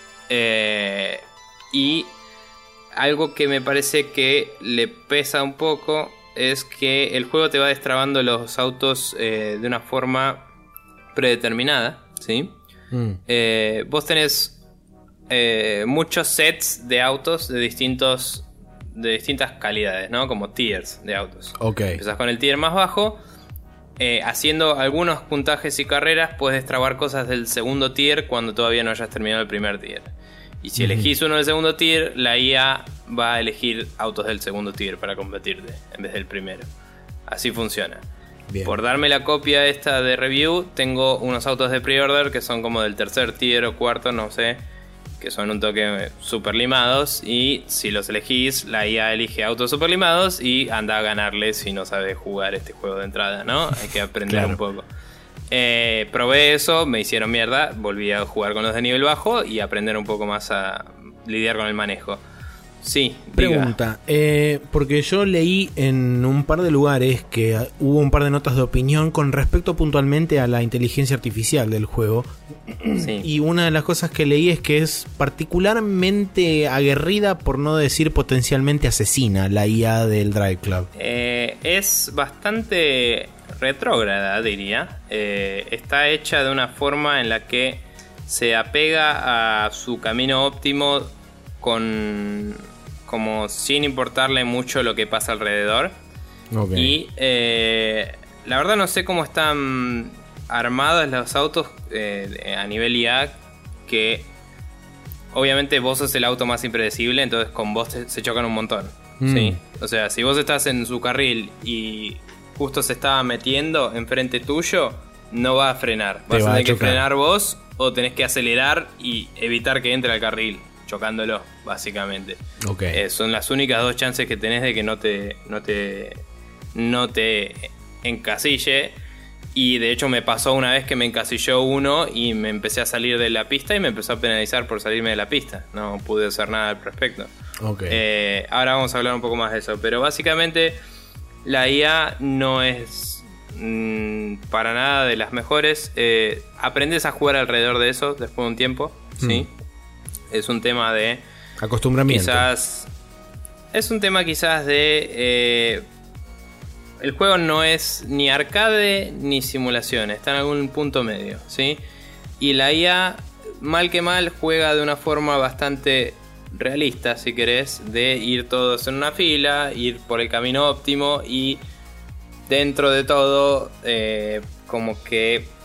Y algo que me parece que le pesa un poco es que el juego te va destrabando los autos de una forma predeterminada, ¿sí? Vos tenés muchos sets de autos de distintas calidades, ¿no? Como tiers de autos. Empezás con el tier más bajo. Haciendo algunos puntajes y carreras puedes destrabar cosas del segundo tier cuando todavía no hayas terminado el primer tier. Y si elegís uno del segundo tier, la IA va a elegir autos del segundo tier para competirte en vez del primero. Así funciona. Bien. Por darme la copia esta de review, tengo unos autos de pre-order que son como del tercer tier o cuarto, no sé, que son un toque super limados. Y si los elegís, la IA elige autos super limados y anda a ganarle si no sabes jugar este juego de entrada, ¿no? Hay que aprender un poco. Probé eso, me hicieron mierda, volví a jugar con los de nivel bajo y aprender un poco más a lidiar con el manejo. Sí, pregunta, porque yo leí en un par de lugares que hubo un par de notas de opinión con respecto puntualmente a la inteligencia artificial del juego. Sí. Y una de las cosas que leí es que es particularmente aguerrida, por no decir potencialmente asesina, la IA del Drive Club. Es bastante retrógrada, diría. Está hecha de una forma en la que se apega a su camino óptimo como sin importarle mucho lo que pasa alrededor. Y la verdad no sé cómo están armados los autos a nivel IA, que obviamente vos sos el auto más impredecible, entonces con vos se chocan un montón. ¿Sí? O sea, si vos estás en su carril y justo se estaba metiendo enfrente tuyo, no va a frenar. Vas a tener que frenar vos o tenés que acelerar y evitar que entre al carril, chocándolo, básicamente. Son las únicas 2 chances que tenés de que no te encasille. Y de hecho me pasó una vez que me encasilló uno y me empecé a salir de la pista y me empezó a penalizar por salirme de la pista. No pude hacer nada al respecto. Ahora vamos a hablar un poco más de eso. Pero básicamente la IA no es para nada de las mejores. Aprendes a jugar alrededor de eso después de un tiempo, ¿sí? Es un tema de acostumbramiento. Es un tema quizás de el juego no es ni arcade ni simulación, está en algún punto medio, ¿sí? Y la IA, mal que mal, juega de una forma bastante realista, si querés, de ir todos en una fila, ir por el camino óptimo y dentro de todo como que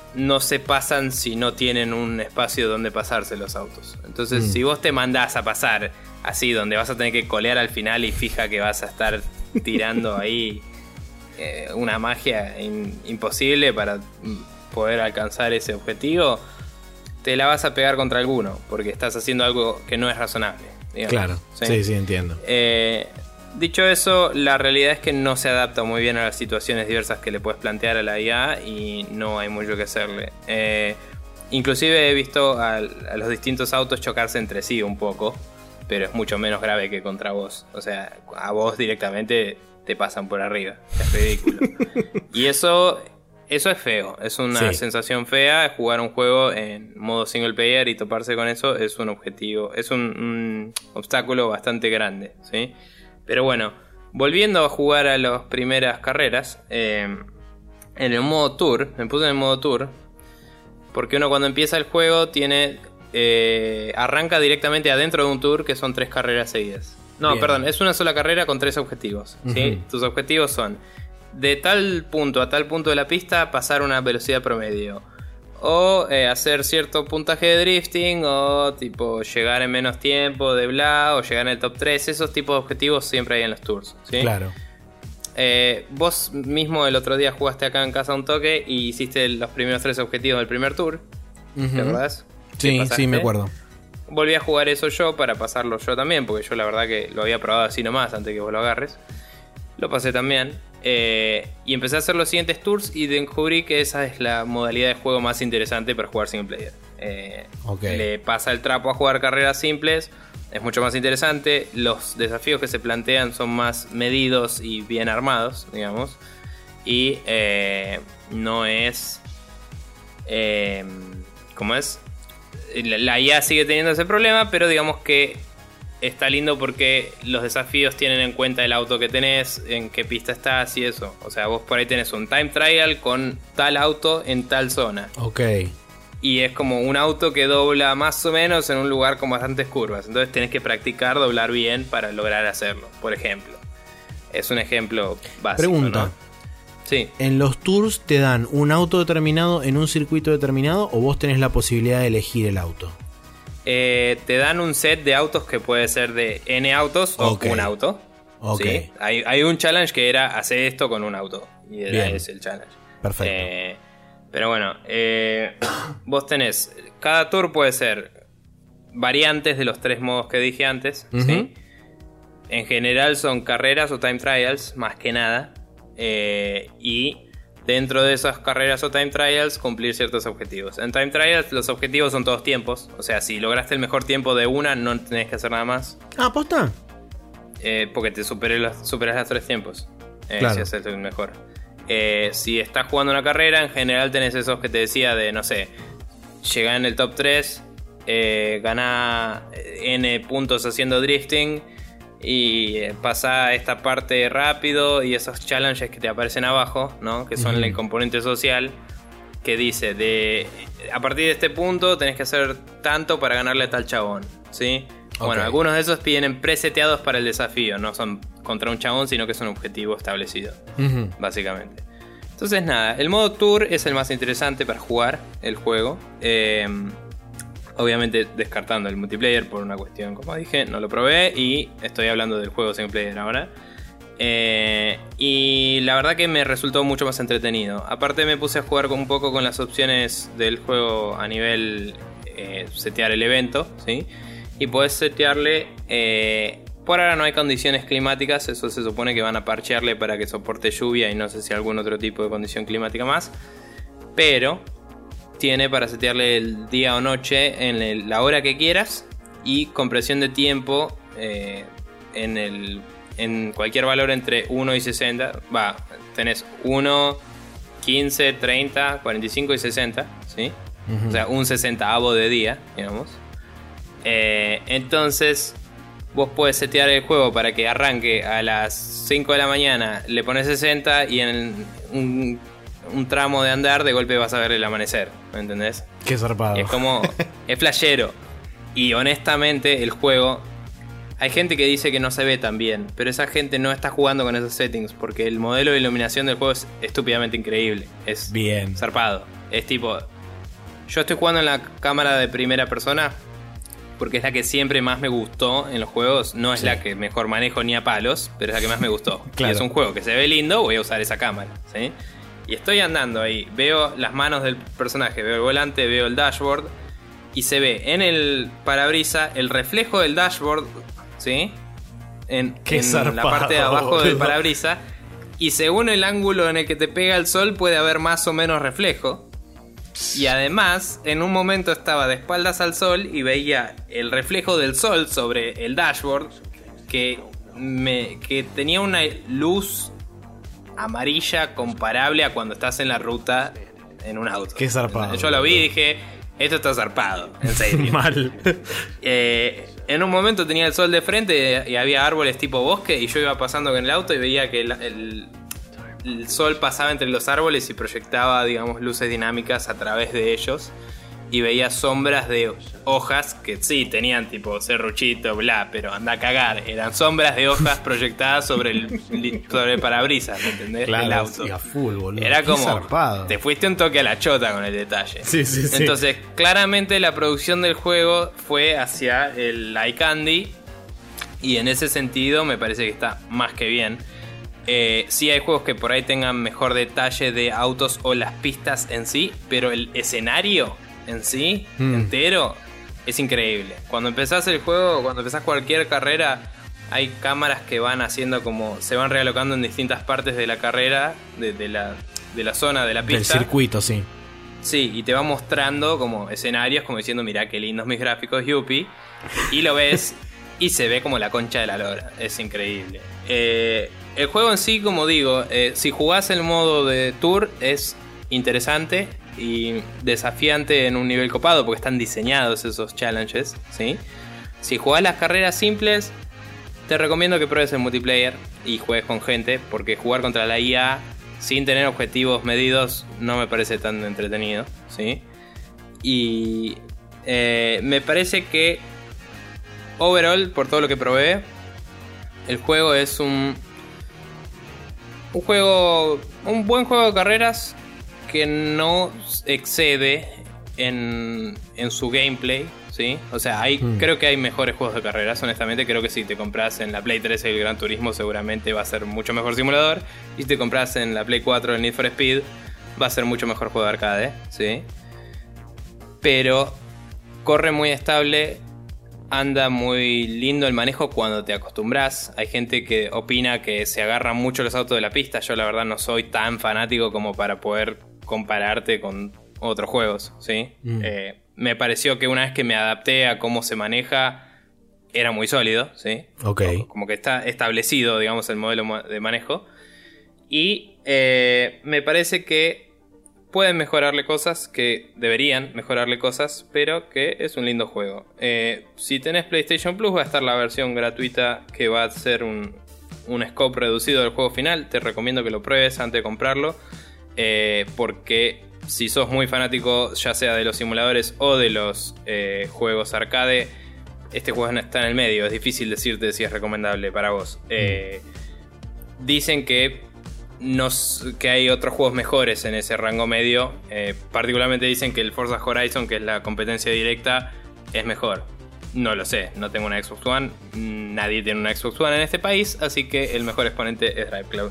no se pasan si no tienen un espacio donde pasarse los autos. Entonces, si vos te mandás a pasar así, donde vas a tener que colear al final y fija que vas a estar tirando ahí una magia imposible para poder alcanzar ese objetivo, te la vas a pegar contra alguno, porque estás haciendo algo que no es razonable, digamos. Claro, sí, entiendo. Dicho eso, la realidad es que no se adapta muy bien a las situaciones diversas que le puedes plantear a la IA y no hay mucho que hacerle. Inclusive he visto a los distintos autos chocarse entre sí un poco, pero es mucho menos grave que contra vos. O sea, a vos directamente te pasan por arriba. Es ridículo. Y eso es feo. Es una sensación fea. Jugar un juego en modo single player y toparse con eso es un objetivo. Es un obstáculo bastante grande, ¿sí? Pero bueno, volviendo a jugar a las primeras carreras, en el modo tour, me puse en el modo tour, porque uno cuando empieza el juego arranca directamente adentro de un tour que son 3 carreras seguidas. No, bien. Perdón, es una sola carrera con 3 objetivos, ¿sí? Tus objetivos son de tal punto a tal punto de la pista pasar una velocidad promedio, o hacer cierto puntaje de drifting, o tipo llegar en menos tiempo de bla, o llegar en el top 3. Esos tipos de objetivos siempre hay en los tours, ¿sí? Claro. Vos mismo el otro día jugaste acá en casa un toque y hiciste los primeros 3 objetivos del primer tour. ¿Te acordás? Sí, me acuerdo. Volví a jugar eso yo para pasarlo yo también, porque yo la verdad que lo había probado así nomás antes que vos lo agarres. Lo pasé también. Y empecé a hacer los siguientes tours y descubrí que esa es la modalidad de juego más interesante para jugar single player. Le pasa el trapo a jugar carreras simples, es mucho más interesante. Los desafíos que se plantean son más medidos y bien armados, digamos. Y no es... ¿cómo es? La IA sigue teniendo ese problema, pero digamos que está lindo porque los desafíos tienen en cuenta el auto que tenés, en qué pista estás y eso. O sea, vos por ahí tenés un time trial con tal auto en tal zona. Ok. Y es como un auto que dobla más o menos en un lugar con bastantes curvas. Entonces tenés que practicar doblar bien para lograr hacerlo, por ejemplo. Es un ejemplo básico, pregunta, ¿no? Sí. ¿En los tours te dan un auto determinado en un circuito determinado o vos tenés la posibilidad de elegir el auto? Te dan un set de autos que puede ser de N autos o un auto. ¿Sí? Hay un challenge que era hacer esto con un auto. Y era ese el challenge. Perfecto. Pero bueno, vos tenés... Cada tour puede ser variantes de los 3 modos que dije antes. ¿Sí? En general son carreras o time trials, más que nada. Y dentro de esas carreras o time trials cumplir ciertos objetivos. En time trials los objetivos son todos tiempos. O sea, si lograste el mejor tiempo de una, no tenés que hacer nada más. Ah, ¿posta? Porque te superas los 3 tiempos. Claro. Si haces el mejor. Si estás jugando una carrera, en general tenés esos que te decía de, no sé, llegar en el top 3, ganá N puntos haciendo drifting y pasa esta parte rápido, y esos challenges que te aparecen abajo, ¿no? Que son el componente social, que dice a partir de este punto tenés que hacer tanto para ganarle a tal chabón, ¿sí? Bueno, algunos de esos vienen preseteados para el desafío, no son contra un chabón, sino que es un objetivo establecido, básicamente. Entonces nada, el modo tour es el más interesante para jugar el juego. Obviamente descartando el multiplayer por una cuestión, como dije, no lo probé y estoy hablando del juego single player ahora. Y la verdad que me resultó mucho más entretenido. Aparte me puse a jugar un poco con las opciones del juego a nivel setear el evento, ¿sí? Y podés setearle... por ahora no hay condiciones climáticas, eso se supone que van a parchearle para que soporte lluvia y no sé si algún otro tipo de condición climática más. Pero... tiene para setearle el día o noche en la hora que quieras y compresión de tiempo en cualquier valor entre 1 y 60. Tenés 1, 15, 30, 45 y 60, ¿sí? O sea, un 60avo de día, digamos. Entonces, vos podés setear el juego para que arranque a las 5 de la mañana, le pones 60 y en un tramo de andar de golpe vas a ver el amanecer, ¿me entendés? Qué zarpado. Es como... es flashero. Y honestamente el juego... hay gente que dice que no se ve tan bien, pero esa gente no está jugando con esos settings porque el modelo de iluminación del juego es estúpidamente increíble. Es bien zarpado. Es tipo, yo estoy jugando en la cámara de primera persona porque es la que siempre más me gustó en los juegos. No es la que mejor manejo ni a palos, pero es la que más me gustó. Claro. Y es un juego que se ve lindo, voy a usar esa cámara, ¿sí? Y estoy andando ahí, veo las manos del personaje, veo el volante, veo el dashboard y se ve en el parabrisas el reflejo del dashboard, ¿sí? En la parte de abajo del parabrisas. Y según el ángulo en el que te pega el sol puede haber más o menos reflejo. Y además, en un momento estaba de espaldas al sol y veía el reflejo del sol sobre el dashboard que tenía una luz amarilla comparable a cuando estás en la ruta en un auto. Qué zarpado. Yo lo vi y dije, esto está zarpado, en serio. Mal. En un momento tenía el sol de frente y había árboles tipo bosque y yo iba pasando con el auto y veía que el sol pasaba entre los árboles y proyectaba, digamos, luces dinámicas a través de ellos y veía sombras de hojas que sí, tenían tipo serruchito, bla, pero anda a cagar. Eran sombras de hojas proyectadas sobre el parabrisas, ¿me entendés? Claro, el auto. a full, boludo. Era Qué como, zarpado. te fuiste un toque a la chota con el detalle. Sí. Entonces, claramente la producción del juego fue hacia el eye candy y en ese sentido me parece que está más que bien. Sí hay juegos que por ahí tengan mejor detalle de autos o las pistas en sí, pero el escenario en sí, entero, es increíble. Cuando empezás el juego, cuando empezás cualquier carrera, hay cámaras que van haciendo como, se van realocando en distintas partes de la carrera, de la zona de la pista. Del circuito, sí. Sí, y te va mostrando como escenarios, como diciendo, mirá qué lindos mis gráficos, yupi. Y lo ves y se ve como la concha de la lora. Es increíble. El juego en sí, como digo, si jugás el modo de tour, es interesante y desafiante en un nivel copado porque están diseñados esos challenges, ¿sí? Si jugás las carreras simples, te recomiendo que pruebes el multiplayer y juegues con gente, porque jugar contra la IA sin tener objetivos medidos no me parece tan entretenido, ¿sí? Y me parece que overall, por todo lo que probé, el juego es un buen juego de carreras que no excede en su gameplay, ¿sí? O sea, creo que hay mejores juegos de carreras, honestamente. Creo que si te compras en la Play 3 el Gran Turismo seguramente va a ser mucho mejor simulador. Y si te compras en la Play 4 el Need for Speed va a ser mucho mejor juego de arcade, ¿sí? Pero corre muy estable, anda muy lindo el manejo cuando te acostumbras. Hay gente que opina que se agarran mucho los autos de la pista. Yo la verdad no soy tan fanático como para poder compararte con otros juegos, ¿sí? Me pareció que una vez que me adapté a cómo se maneja, era muy sólido, ¿sí? Ok. Como que está establecido, digamos, el modelo de manejo. Y me parece que pueden mejorarle cosas, que deberían mejorarle cosas, pero que es un lindo juego. Si tenés PlayStation Plus, va a estar la versión gratuita que va a ser un scope reducido del juego final. Te recomiendo que lo pruebes antes de comprarlo. Porque si sos muy fanático ya sea de los simuladores o de los juegos arcade, este juego está en el medio, es difícil decirte si es recomendable para vos. Dicen que hay otros juegos mejores en ese rango medio, particularmente dicen que el Forza Horizon, que es la competencia directa, es mejor. No lo sé, no tengo una Xbox One, nadie tiene una Xbox One en este país, así que el mejor exponente es Drive Club.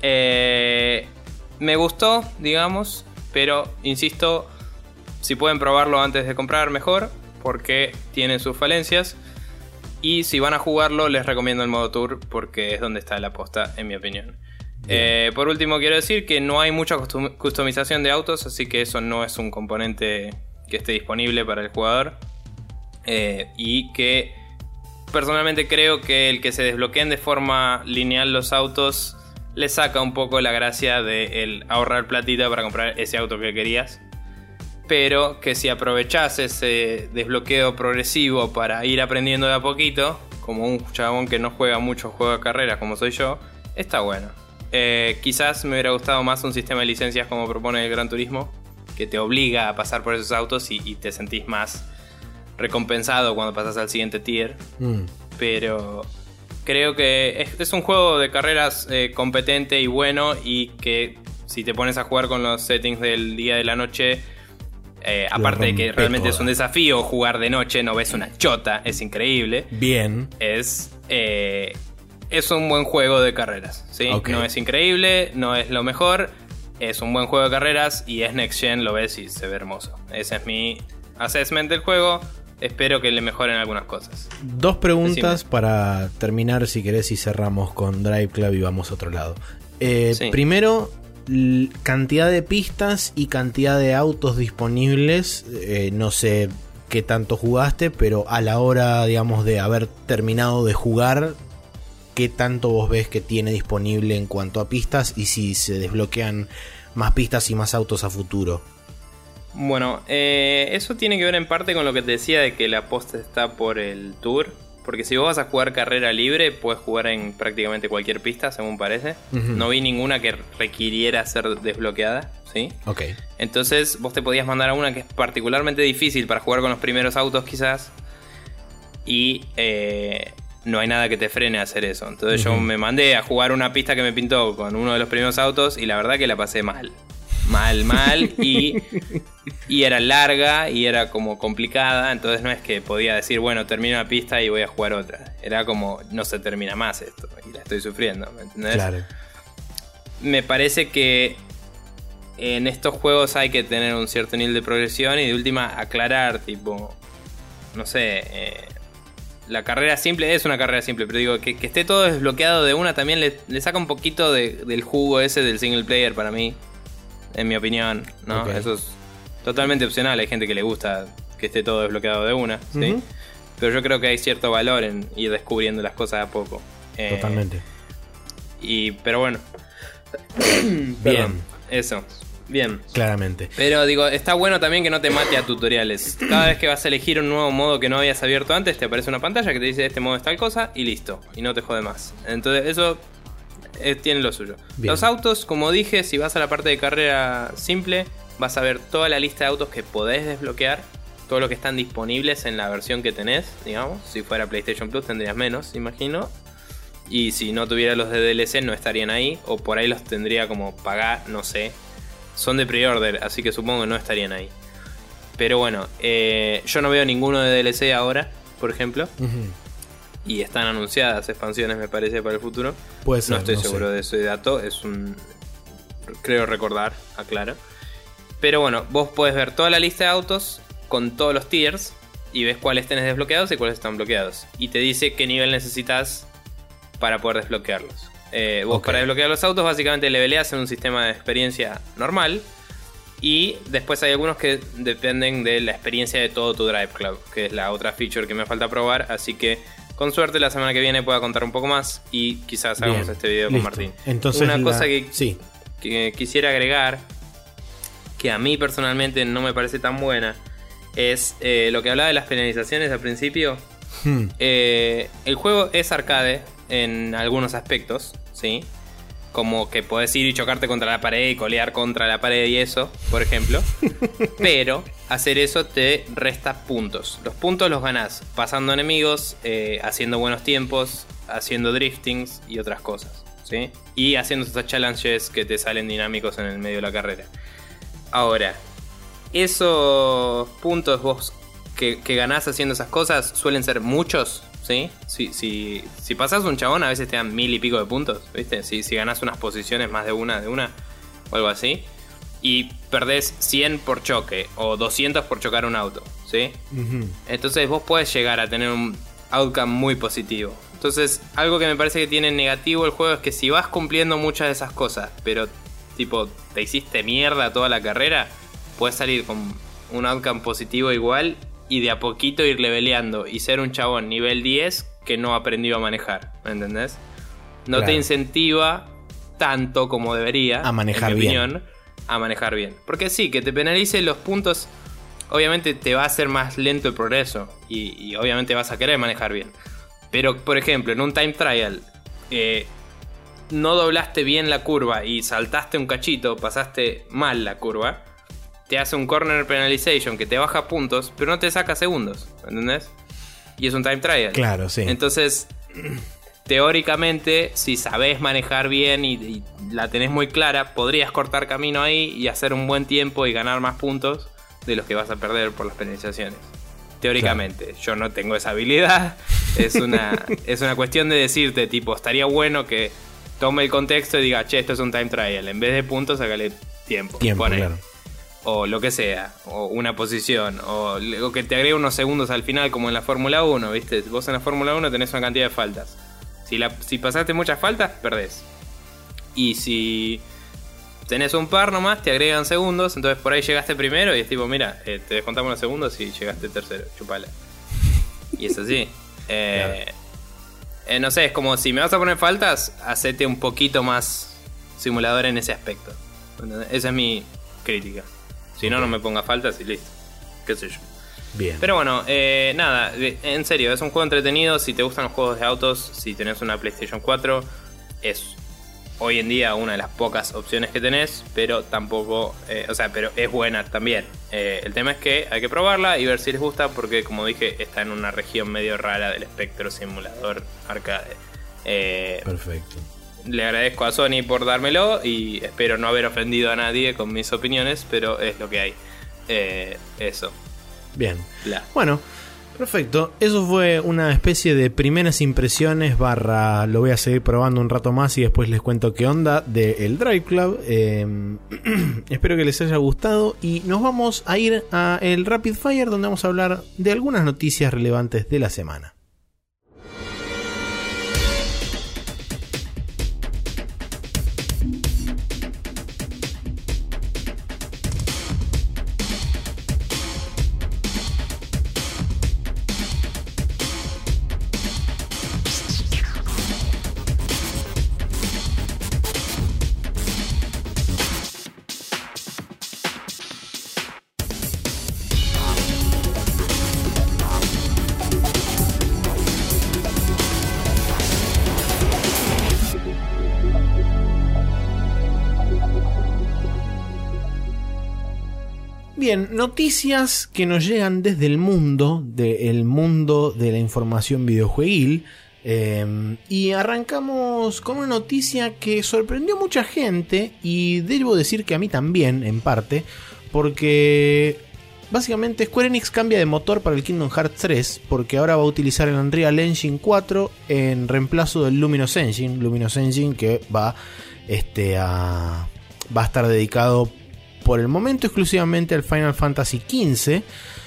Me gustó, digamos, pero insisto, si pueden probarlo antes de comprar, mejor, porque tiene sus falencias. Y si van a jugarlo, les recomiendo el modo Tour, porque es donde está la posta, en mi opinión. Por último, quiero decir que no hay mucha customización de autos, así que eso no es un componente que esté disponible para el jugador. Y que personalmente creo que el que se desbloqueen de forma lineal los autos le saca un poco la gracia de el ahorrar platita para comprar ese auto que querías. Pero que si aprovechás ese desbloqueo progresivo para ir aprendiendo de a poquito, como un chabón que no juega mucho juego de carreras como soy yo, está bueno. Quizás me hubiera gustado más un sistema de licencias como propone el Gran Turismo, que te obliga a pasar por esos autos y te sentís más recompensado cuando pasas al siguiente tier. Pero creo que es un juego de carreras competente y bueno, y que si te pones a jugar con los settings del día y de la noche, aparte de que realmente es un desafío jugar de noche, no ves una chota, es increíble. Bien. Es un buen juego de carreras, ¿sí? Okay. No es increíble, no es lo mejor, es un buen juego de carreras y es Next Gen, lo ves y se ve hermoso. Ese es mi assessment del juego. Espero que le mejoren algunas cosas. 2 preguntas para terminar, si querés, y cerramos con Drive Club y vamos a otro lado. Sí. Primero, cantidad de pistas y cantidad de autos disponibles. No sé qué tanto jugaste, pero a la hora, digamos, de haber terminado de jugar, ¿qué tanto vos ves que tiene disponible en cuanto a pistas y si se desbloquean más pistas y más autos a futuro? Bueno, eso tiene que ver en parte con lo que te decía de que la posta está por el tour. Porque si vos vas a jugar carrera libre, puedes jugar en prácticamente cualquier pista, según parece. No vi ninguna que requiriera ser desbloqueada, ¿sí? Ok. Entonces vos te podías mandar a una que es particularmente difícil para jugar con los primeros autos quizás. Y no hay nada que te frene a hacer eso. Entonces yo me mandé a jugar una pista que me pintó con uno de los primeros autos y la verdad que la pasé mal. Mal y era larga y era como complicada, entonces no es que podía decir, bueno, termino la pista y voy a jugar otra. Era como, no se termina más esto y la estoy sufriendo, ¿me entendés? Claro. Me parece que en estos juegos hay que tener un cierto nivel de progresión y de última aclarar, tipo, no sé, la carrera simple es una carrera simple, pero digo, que esté todo desbloqueado de una también le saca un poquito del jugo ese del single player para mí. En mi opinión, ¿no? Okay. Eso es totalmente opcional. Hay gente que le gusta que esté todo desbloqueado de una, ¿sí? Pero yo creo que hay cierto valor en ir descubriendo las cosas a poco. Totalmente. Pero bueno. Bien. Eso. Bien. Claramente. Pero digo, está bueno también que no te mate a tutoriales. Cada vez que vas a elegir un nuevo modo que no habías abierto antes, te aparece una pantalla que te dice este modo es tal cosa y listo. Y no te jode más. Entonces eso tiene lo suyo. Bien. Los autos, como dije, si vas a la parte de carrera simple, vas a ver toda la lista de autos que podés desbloquear, todos los que están disponibles en la versión que tenés, digamos. Si fuera PlayStation Plus tendrías menos, imagino. Y si no tuviera los de DLC no estarían ahí, o por ahí los tendría como pagar, no sé. Son de pre-order, así que supongo que no estarían ahí. Pero bueno, yo no veo ninguno de DLC ahora, por ejemplo. Y están anunciadas expansiones, me parece, para el futuro. Puede ser, no estoy no seguro sé de ese dato. Es un... creo recordar, aclaro. Pero bueno, vos podés ver toda la lista de autos con todos los tiers y ves cuáles tenés desbloqueados y cuáles están bloqueados. Y te dice qué nivel necesitas para poder desbloquearlos. Vos para desbloquear los autos básicamente leveleás en un sistema de experiencia normal. Y después hay algunos que dependen de la experiencia de todo tu Drive Club, que es la otra feature que me falta probar. Así que con suerte la semana que viene pueda contar un poco más y quizás hagamos Bien, este video listo. con Martín. Entonces una cosa sí. que quisiera agregar, que a mí personalmente no me parece tan buena, es lo que hablaba de las penalizaciones al principio. El juego es arcade en algunos aspectos, ¿sí? Como que podés ir y chocarte contra la pared y colear contra la pared y eso, por ejemplo. Pero hacer eso te resta puntos. Los puntos los ganás pasando enemigos, haciendo buenos tiempos, haciendo driftings y otras cosas, ¿sí? Y haciendo esos challenges que te salen dinámicos en el medio de la carrera. Ahora, esos puntos vos que ganás haciendo esas cosas suelen ser muchos, ¿sí? Si pasás un chabón a veces te dan 1000 y pico de puntos, ¿viste? Si ganás unas posiciones más de una o algo así. Y perdés 100 por choque o 200 por chocar un auto, ¿sí? Entonces vos podés llegar a tener un outcome muy positivo. Entonces algo que me parece que tiene negativo el juego es que si vas cumpliendo muchas de esas cosas, pero tipo te hiciste mierda toda la carrera, puedes salir con un outcome positivo igual y de a poquito ir leveleando y ser un chabón nivel 10 que no aprendió a manejar, ¿me entendés? No Claro. te incentiva tanto como debería, A manejar en mi bien. opinión, a manejar bien. Porque sí, que te penalice los puntos, obviamente te va a hacer más lento el progreso y obviamente vas a querer manejar bien. Pero, por ejemplo, en un time trial, no doblaste bien la curva y saltaste un cachito, pasaste mal la curva, te hace un corner penalization que te baja puntos, pero no te saca segundos, ¿entendés? Y es un time trial. Claro, sí. Entonces, teóricamente, si sabés manejar bien y la tenés muy clara, podrías cortar camino ahí y hacer un buen tiempo y ganar más puntos de los que vas a perder por las penalizaciones. Teóricamente, claro. Yo no tengo esa habilidad. Es una cuestión de decirte, tipo, estaría bueno que tome el contexto y diga, che, esto es un time trial. En vez de puntos, sácale tiempo. Claro. O lo que sea, o una posición, o que te agregue unos segundos al final, como en la Fórmula 1, ¿viste? Vos en la Fórmula 1 tenés una cantidad de faltas. Si pasaste muchas faltas, perdés. Y si tenés un par nomás, te agregan segundos, entonces por ahí llegaste primero y es tipo, mira, te descontamos unos segundos y llegaste tercero, chupala. Y es así. Claro. No sé, es como si me vas a poner faltas, hacete un poquito más simulador en ese aspecto. Esa es mi crítica. Si no, no me ponga faltas y listo. Qué sé yo. Bien. Pero bueno, nada, en serio, es un juego entretenido. Si te gustan los juegos de autos, si tenés una PlayStation 4, es hoy en día una de las pocas opciones que tenés, pero tampoco, pero es buena también. El tema es que hay que probarla y ver si les gusta, porque como dije, está en una región medio rara del espectro simulador arcade. Perfecto. Le agradezco a Sony por dármelo y espero no haber ofendido a nadie con mis opiniones, pero es lo que hay. Eso. Bien. Bueno, perfecto. Eso fue una especie de primeras impresiones / lo voy a seguir probando un rato más y después les cuento qué onda del Drive Club. Espero que les haya gustado y nos vamos a ir a el Rapid Fire, donde vamos a hablar de algunas noticias relevantes de la semana. Bien, noticias que nos llegan desde el mundo de la información videojueguil. Y arrancamos con una noticia que sorprendió a mucha gente y debo decir que a mí también, en parte, porque básicamente Square Enix cambia de motor para el Kingdom Hearts 3, porque ahora va a utilizar el Unreal Engine 4 en reemplazo del Luminous Engine que va a estar dedicado por el momento exclusivamente al Final Fantasy XV.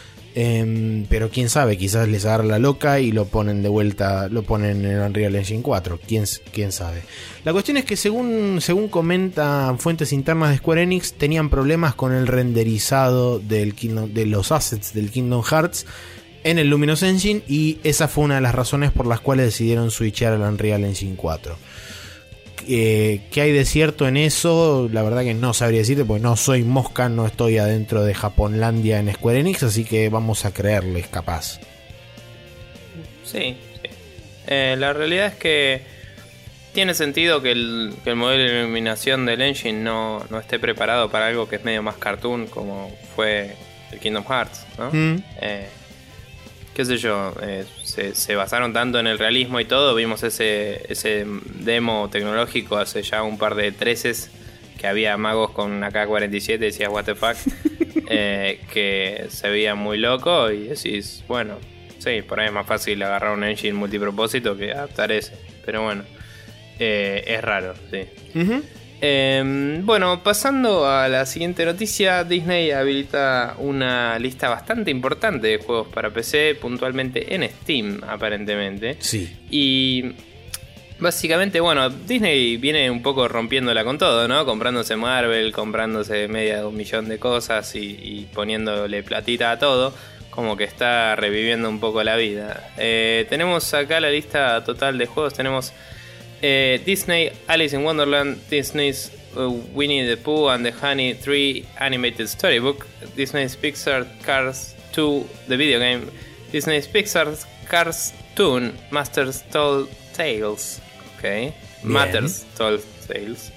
Pero quién sabe, quizás les agarra la loca y lo ponen de vuelta, lo ponen en Unreal Engine 4, quién sabe. La cuestión es que según comentan fuentes internas de Square Enix, tenían problemas con el renderizado de los assets del Kingdom Hearts en el Luminous Engine, y esa fue una de las razones por las cuales decidieron switchar al Unreal Engine 4. ¿Qué hay de cierto en eso? La verdad que no sabría decirte, porque no soy mosca, no estoy adentro de Japonlandia en Square Enix, así que vamos a creerles, capaz. Sí. La realidad es que tiene sentido que el modelo de iluminación del engine no esté preparado para algo que es medio más cartoon, como fue el Kingdom Hearts, ¿no? Qué sé yo, se basaron tanto en el realismo y todo. Vimos ese demo tecnológico hace ya un par de 13s, que había magos con AK-47 y decías what the fuck, que se veía muy loco y decís, bueno, sí, por ahí es más fácil agarrar un engine multipropósito que adaptar ese, pero bueno, es raro, sí. Bueno, pasando a la siguiente noticia, Disney habilita una lista bastante importante de juegos para PC, puntualmente en Steam, aparentemente. Sí. Y básicamente, bueno, Disney viene un poco rompiéndola con todo, ¿no? Comprándose Marvel, comprándose media de 1 millón de cosas y poniéndole platita a todo. Como que está reviviendo un poco la vida. Tenemos acá la lista total de juegos. Tenemos Disney, Alice in Wonderland, Disney's Winnie the Pooh and the Honey 3 Animated Storybook, Disney's Pixar Cars 2 The Video Game, Disney's Pixar Cars Toon, Master's Tall Tales, okay, Matters Tall Tales,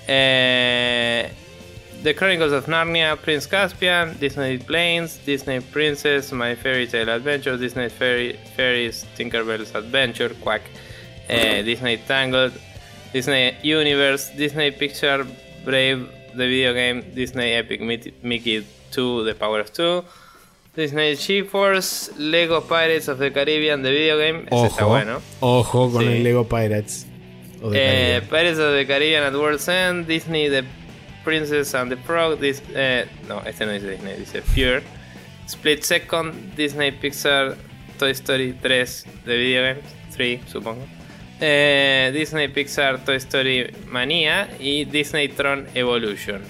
The Chronicles of Narnia, Prince Caspian, Disney Planes, Disney Princess, My Fairy Tale Adventure, Disney Fairies Tinkerbell's Adventure, Quack, Disney Tangled, Disney Universe, Disney Pixar Brave, the video game, Disney Epic Mickey 2, The Power of Two, Disney GeForce, Lego Pirates of the Caribbean, the video game. Ese está bueno. Ojo con el Lego Pirates. Pirates of the Caribbean at World's End, Disney The Princess and the Frog. No, este no dice Disney, dice Pure. Split Second, Disney Pixar Toy Story 3, the video game. 3, supongo. Disney Pixar Toy Story Mania y Disney Tron Evolution.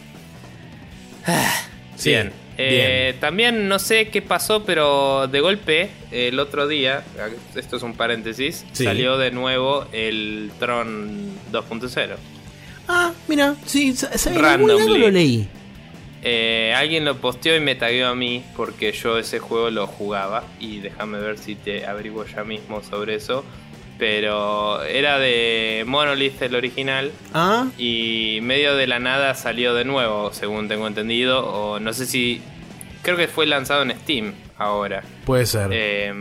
Sí, bien. También no sé qué pasó, pero de golpe el otro día, esto es un paréntesis, salió de nuevo el Tron 2.0. Ah, mira, sí, randomly lo leí. Alguien lo posteó y me tagueó a mí porque yo ese juego lo jugaba. Y déjame ver si te averiguo ya mismo sobre eso. Pero era de Monolith el original. Y medio de la nada salió de nuevo, según tengo entendido. O no sé si... Creo que fue lanzado en Steam ahora. Puede ser.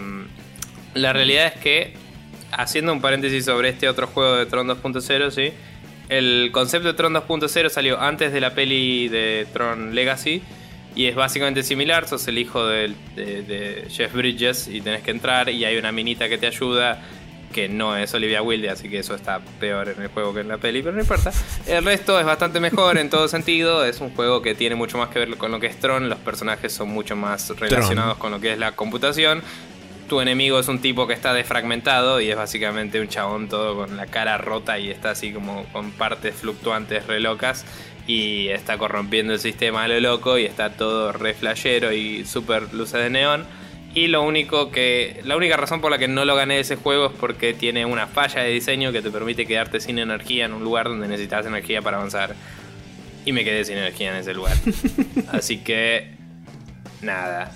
La realidad es que, haciendo un paréntesis sobre este otro juego de Tron 2.0, ¿sí? El concepto de Tron 2.0 salió antes de la peli de Tron Legacy. Y es básicamente similar. Sos el hijo de Jeff Bridges y tenés que entrar y hay una minita que te ayuda, que no es Olivia Wilde, así que eso está peor en el juego que en la peli, pero no importa. El resto es bastante mejor en todo sentido. Es un juego que tiene mucho más que ver con lo que es Tron. Los personajes son mucho más relacionados con lo que es la computación. Tu enemigo es un tipo que está desfragmentado y es básicamente un chabón todo con la cara rota y está así como con partes fluctuantes re locas y está corrompiendo el sistema a lo loco y está todo re flashero y super luces de neón. Y la única razón por la que no lo gané ese juego es porque tiene una falla de diseño que te permite quedarte sin energía en un lugar donde necesitas energía para avanzar. Y me quedé sin energía en ese lugar. Así que... nada.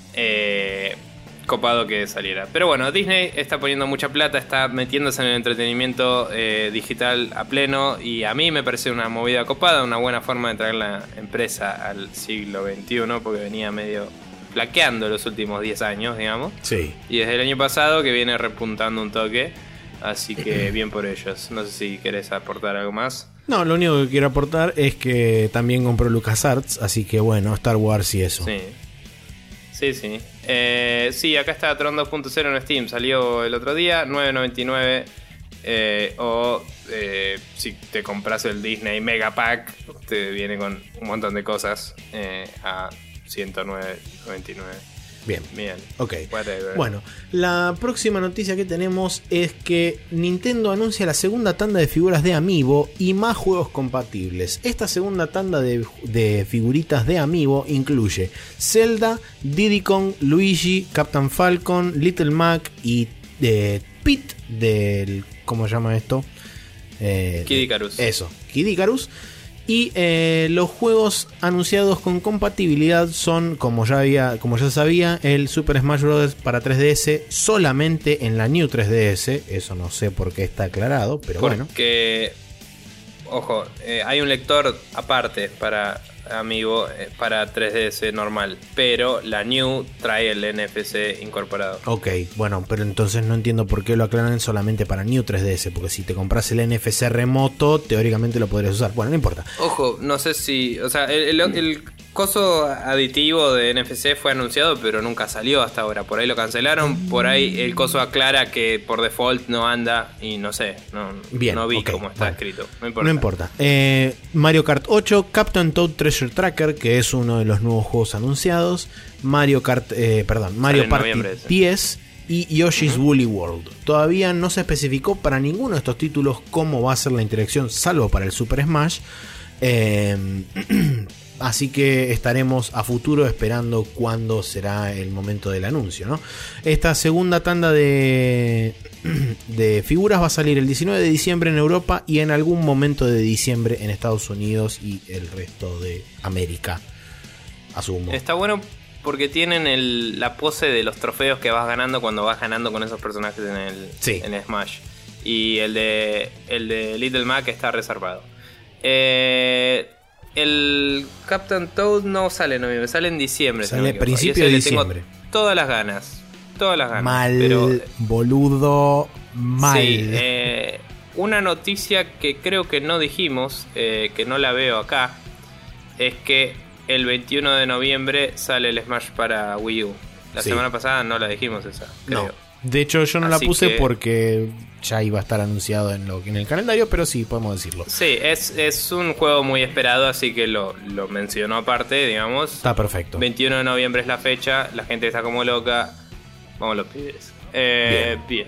Copado que saliera. Pero bueno, Disney está poniendo mucha plata, está metiéndose en el entretenimiento digital a pleno. Y a mí me parece una movida copada, una buena forma de traer la empresa al siglo XXI, porque venía medio... flaqueando los últimos 10 años, digamos. Sí. Y desde el año pasado que viene repuntando un toque. Así que bien por ellos. No sé si querés aportar algo más. No, lo único que quiero aportar es que también compró LucasArts. Así que bueno, Star Wars y eso. Sí. Sí. Sí, acá está Tron 2.0 en Steam. Salió el otro día, $9.99. Si te compras el Disney Mega Pack, te viene con un montón de cosas a $109.99. Bien. Ok. Whatever. Bueno, la próxima noticia que tenemos es que Nintendo anuncia la segunda tanda de figuras de Amiibo y más juegos compatibles. Esta segunda tanda de figuritas de Amiibo incluye Zelda, Diddy Kong, Luigi, Captain Falcon, Little Mac y Pete del... ¿cómo se llama esto? Kid Icarus. Eso, Kid Icarus. Y los juegos anunciados con compatibilidad son, como ya sabía, el Super Smash Bros. Para 3DS solamente en la New 3DS. Eso no sé por qué está aclarado, pero bueno. Porque, ojo, hay un lector aparte para Amiibo, para 3DS normal, pero la New trae el NFC incorporado. Ok, bueno, pero entonces no entiendo por qué lo aclaran solamente para New 3DS, porque si te compras el NFC remoto, teóricamente lo podrías usar. Bueno, no importa. Ojo, no sé si... O sea, el coso aditivo de NFC fue anunciado, pero nunca salió hasta ahora. Por ahí lo cancelaron, por ahí el coso aclara que por default no anda y no sé, no vi cómo está escrito. No importa. Mario Kart 8, Captain Toad Treasure Tracker, que es uno de los nuevos juegos anunciados. Mario Party 10 y Yoshi's Woolly World. Todavía no se especificó para ninguno de estos títulos cómo va a ser la interacción, salvo para el Super Smash. Así que estaremos a futuro esperando cuándo será el momento del anuncio, ¿no? Esta segunda tanda de figuras va a salir el 19 de diciembre en Europa y en algún momento de diciembre en Estados Unidos y el resto de América, asumo. Está bueno porque tienen la pose de los trofeos que vas ganando cuando vas ganando con esos personajes en Smash. Y el de Little Mac está reservado. El Captain Toad no sale en noviembre, sale en diciembre. Sale principio de diciembre. Tengo todas las ganas. Mal, pero... boludo, mal. Sí, una noticia que creo que no dijimos, que no la veo acá, es que el 21 de noviembre sale el Smash para Wii U. La semana pasada no la dijimos esa, creo. No. De hecho, yo no la puse que... porque ya iba a estar anunciado en el calendario, pero sí, podemos decirlo. Sí, es un juego muy esperado, así que lo mencionó aparte, digamos. Está perfecto. 21 de noviembre es la fecha, la gente está como loca. Vamos los pibes. Bien.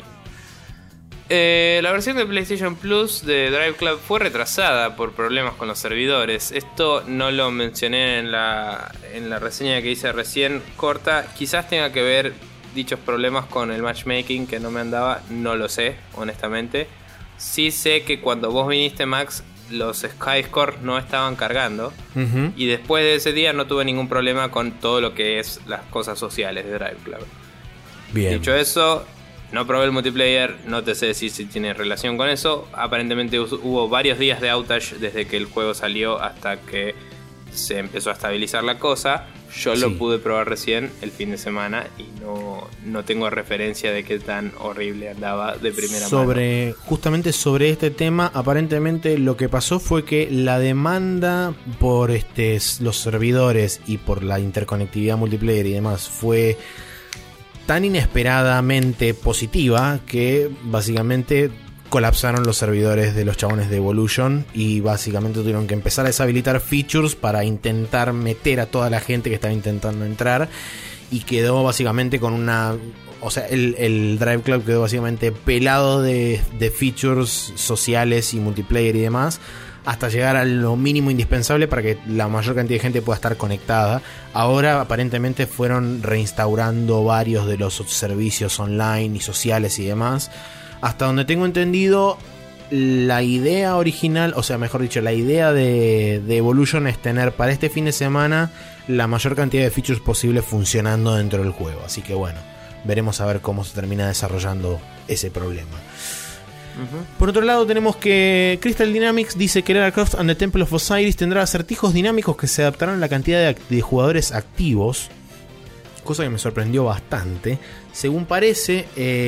La versión de PlayStation Plus de Drive Club fue retrasada por problemas con los servidores. Esto no lo mencioné en la reseña que hice recién, corta. Quizás tenga que ver dichos problemas con el matchmaking, que no me andaba, no lo sé, honestamente. Sí sé que cuando vos viniste, Max, los Skyscore no estaban cargando. Uh-huh. Y después de ese día no tuve ningún problema con todo lo que es las cosas sociales de Drive Club. Bien. Dicho eso, no probé el multiplayer, no te sé decir si tiene relación con eso. Aparentemente hubo varios días de outage desde que el juego salió hasta que se empezó a estabilizar la cosa. Yo lo pude probar recién el fin de semana y no tengo referencia de qué tan horrible andaba de primera mano. Justamente sobre este tema, aparentemente lo que pasó fue que la demanda por los servidores y por la interconectividad multiplayer y demás fue tan inesperadamente positiva que básicamente colapsaron los servidores de los chabones de Evolution y básicamente tuvieron que empezar a deshabilitar features para intentar meter a toda la gente que estaba intentando entrar, y quedó básicamente con una... O sea, el Drive Club quedó básicamente pelado de features sociales y multiplayer y demás, hasta llegar a lo mínimo indispensable para que la mayor cantidad de gente pueda estar conectada. Ahora aparentemente fueron reinstaurando varios de los servicios online y sociales y demás. Hasta donde tengo entendido, la idea original, o sea, mejor dicho, la idea de Evolution es tener para este fin de semana la mayor cantidad de features posible funcionando dentro del juego. Así que bueno, veremos a ver cómo se termina desarrollando ese problema. Uh-huh. Por otro lado, tenemos que Crystal Dynamics dice que Lara Croft and the Temple of Osiris tendrá acertijos dinámicos que se adaptarán a la cantidad de jugadores activos, cosa que me sorprendió bastante. Según parece,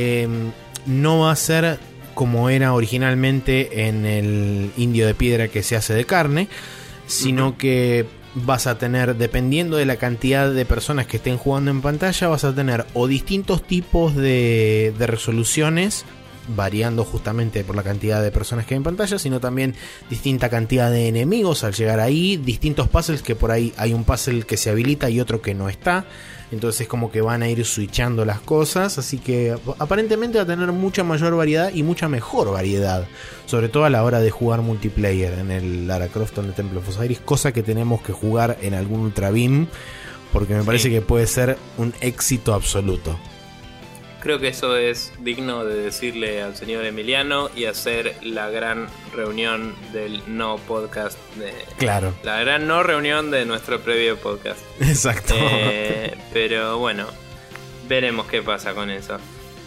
no va a ser como era originalmente en el Indio de Piedra que se hace de carne, sino que vas a tener, dependiendo de la cantidad de personas que estén jugando en pantalla, vas a tener o distintos tipos de resoluciones, variando justamente por la cantidad de personas que hay en pantalla, sino también distinta cantidad de enemigos al llegar ahí, distintos puzzles, que por ahí hay un puzzle que se habilita y otro que no está. Entonces como que van a ir switchando las cosas. Así que aparentemente va a tener mucha mayor variedad y mucha mejor variedad, sobre todo a la hora de jugar multiplayer en el Lara Croft and the Temple of Osiris, cosa que tenemos que jugar en algún Ultra Beam, porque me parece que puede ser un éxito absoluto. Creo que eso es digno de decirle al señor Emiliano y hacer la gran reunión del no podcast. Claro. La gran no reunión de nuestro previo podcast. Exacto. Pero bueno, veremos qué pasa con eso.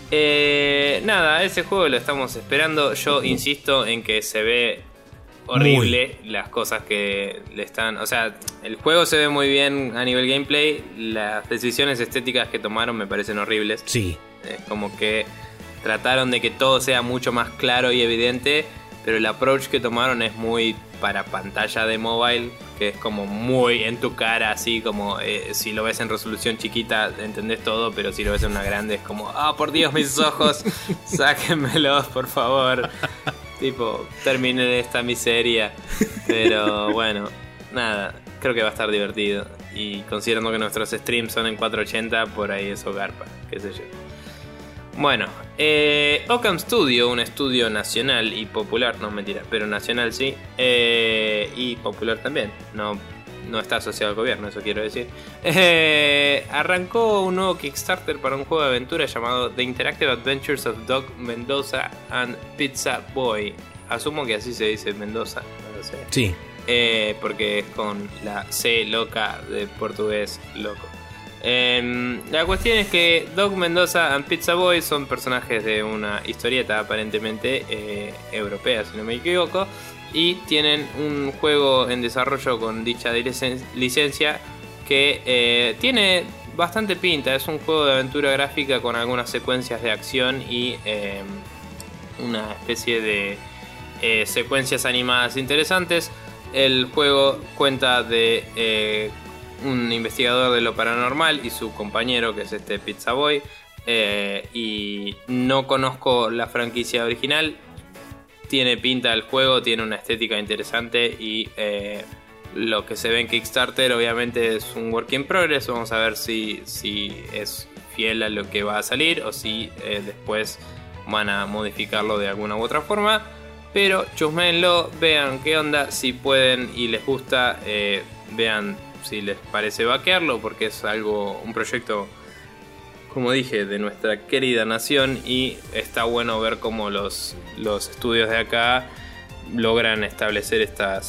Nada, ese juego lo estamos esperando. Yo insisto en que se ve horrible las cosas que le están... O sea, el juego se ve muy bien a nivel gameplay. Las decisiones estéticas que tomaron me parecen horribles. Sí. Es como que trataron de que todo sea mucho más claro y evidente, pero el approach que tomaron es muy para pantalla de mobile, que es como muy en tu cara, así como si lo ves en resolución chiquita entendés todo, pero si lo ves en una grande es como, por Dios, mis ojos, sáquenmelos, por favor. Tipo, terminen esta miseria. Pero bueno, nada, creo que va a estar divertido. Y considerando que nuestros streams son en 480, por ahí eso garpa, qué sé yo. Bueno, Occam Studio, un estudio nacional y popular, no mentira, pero nacional sí, y popular también, no está asociado al gobierno, eso quiero decir. Arrancó un nuevo Kickstarter para un juego de aventura llamado The Interactive Adventures of Doug Mendoza and Pizza Boy. Asumo que así se dice Mendoza, no lo sé. Sí. Porque es con la C loca de portugués loco. La cuestión es que Doug Mendoza and Pizza Boy son personajes de una historieta aparentemente europea, si no me equivoco, y tienen un juego en desarrollo con dicha licencia que tiene bastante pinta. Es un juego de aventura gráfica con algunas secuencias de acción y una especie de secuencias animadas interesantes. El juego cuenta de un investigador de lo paranormal y su compañero, que es Pizza Boy. Y no conozco la franquicia original. Tiene pinta el juego, tiene una estética interesante y lo que se ve en Kickstarter obviamente es un work in progress. Vamos a ver si es fiel a lo que va a salir o si después van a modificarlo de alguna u otra forma. Pero chusmenlo, vean qué onda, si pueden y les gusta, vean si les parece vaquearlo, porque es un proyecto, como dije, de nuestra querida nación, y está bueno ver cómo los estudios de acá logran establecer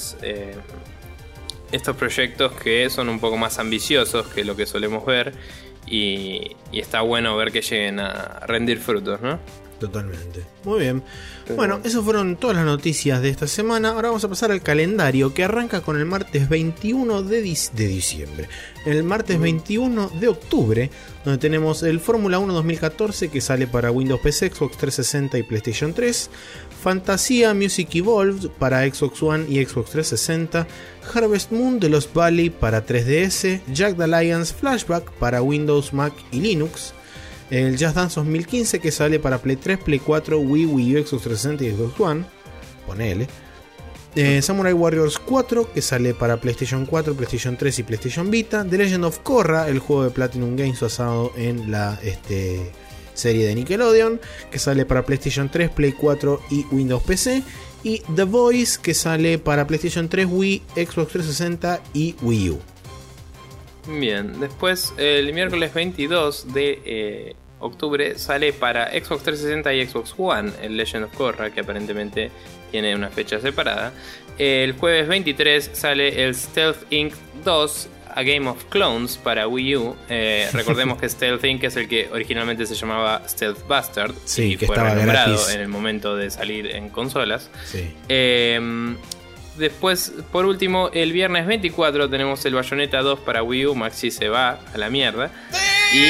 estos proyectos que son un poco más ambiciosos que lo que solemos ver, y está bueno ver que lleguen a rendir frutos, ¿no? Totalmente. Muy bien. Bueno, esas fueron todas las noticias de esta semana. Ahora vamos a pasar al calendario, que arranca con el martes 21 de diciembre. El martes 21 de octubre, donde tenemos el Fórmula 1 2014, que sale para Windows PC, Xbox 360 y PlayStation 3. Fantasía Music Evolved para Xbox One y Xbox 360. Harvest Moon de Lost Valley para 3DS. Jagged Alliance Flashback para Windows, Mac y Linux. El Just Dance 2015, que sale para Play 3, Play 4, Wii U, Xbox 360 y Xbox One. Ponele. Samurai Warriors 4, que sale para PlayStation 4, PlayStation 3 y PlayStation Vita. The Legend of Korra, el juego de Platinum Games basado en la serie de Nickelodeon, que sale para PlayStation 3, Play 4 y Windows PC. Y The Voice, que sale para PlayStation 3, Wii, Xbox 360 y Wii U. Bien, después el miércoles 22 de octubre sale para Xbox 360 y Xbox One el Legend of Korra, que aparentemente tiene una fecha separada. El jueves 23 sale el Stealth Inc. 2, A Game of Clones para Wii U. Recordemos que Stealth Inc. es el que originalmente se llamaba Stealth Bastard, sí, y que fue estaba renombrado gratis en el momento de salir en consolas. Sí. Después, por último, el viernes 24 tenemos el Bayonetta 2 para Wii U. Maxi se va a la mierda. Y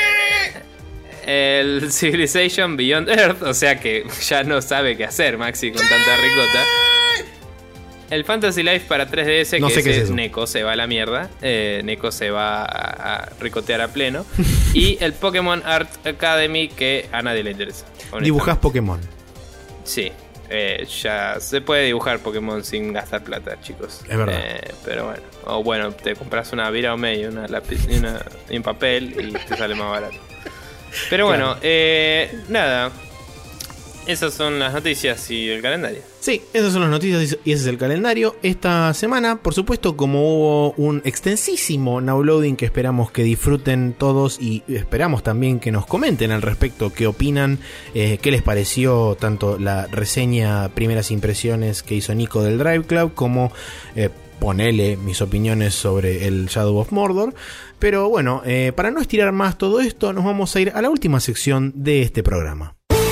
el Civilization Beyond Earth, o sea que ya no sabe qué hacer Maxi con tanta ricota. El Fantasy Life para 3DS, no que sé qué es eso. Neko se va a la mierda. Neko se va a ricotear a pleno. Y el Pokémon Art Academy, que a nadie le interesa. Dibujás Pokémon. Sí. Ya se puede dibujar Pokémon sin gastar plata, chicos. Es verdad. Pero bueno. O bueno, te compras una Virome y una lápiz y un papel y te sale más barato. Pero bueno, nada. Esas son las noticias y el calendario. Sí, esas son las noticias y ese es el calendario. Esta semana, por supuesto, como hubo un extensísimo downloading que esperamos que disfruten todos y esperamos también que nos comenten al respecto qué opinan, qué les pareció tanto la reseña primeras impresiones que hizo Nico del Drive Club como ponele mis opiniones sobre el Shadow of Mordor. Pero bueno, para no estirar más todo esto, nos vamos a ir a la última sección de este programa.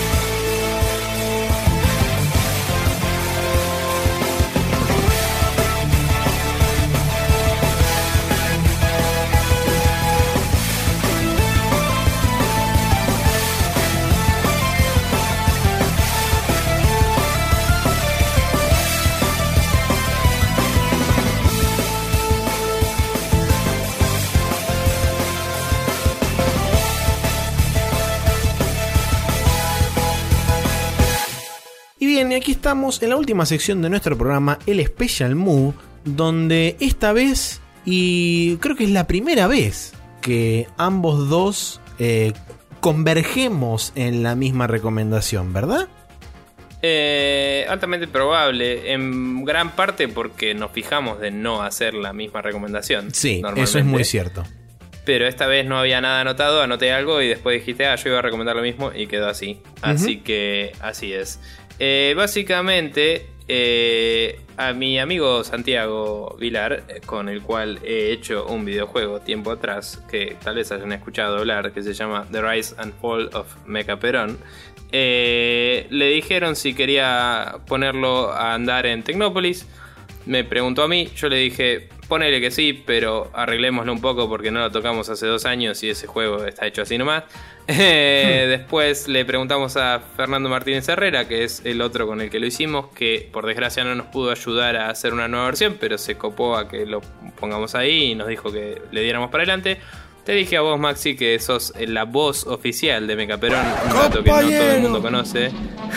Bien, y aquí estamos en la última sección de nuestro programa, el Special Move, donde esta vez, y creo que es la primera vez que ambos dos convergemos en la misma recomendación, ¿verdad? Altamente probable, en gran parte porque nos fijamos de no hacer la misma recomendación. Sí, eso es muy cierto. Pero esta vez no había nada anotado, anoté algo y después dijiste, yo iba a recomendar lo mismo y quedó así. Así que así es. Básicamente, a mi amigo Santiago Vilar, con el cual he hecho un videojuego tiempo atrás, que tal vez hayan escuchado hablar, que se llama The Rise and Fall of Mecha Perón, le dijeron si quería ponerlo a andar en Tecnópolis. Me preguntó a mí, yo le dije, ponele que sí, pero arreglémoslo un poco porque no lo tocamos hace 2 años y ese juego está hecho así nomás. Después le preguntamos a Fernando Martínez Herrera, que es el otro con el que lo hicimos, que por desgracia no nos pudo ayudar a hacer una nueva versión, pero se copó a que lo pongamos ahí y nos dijo que le diéramos para adelante. Te dije a vos, Maxi, que sos la voz oficial de Mecaperón, un dato que no todo el mundo conoce.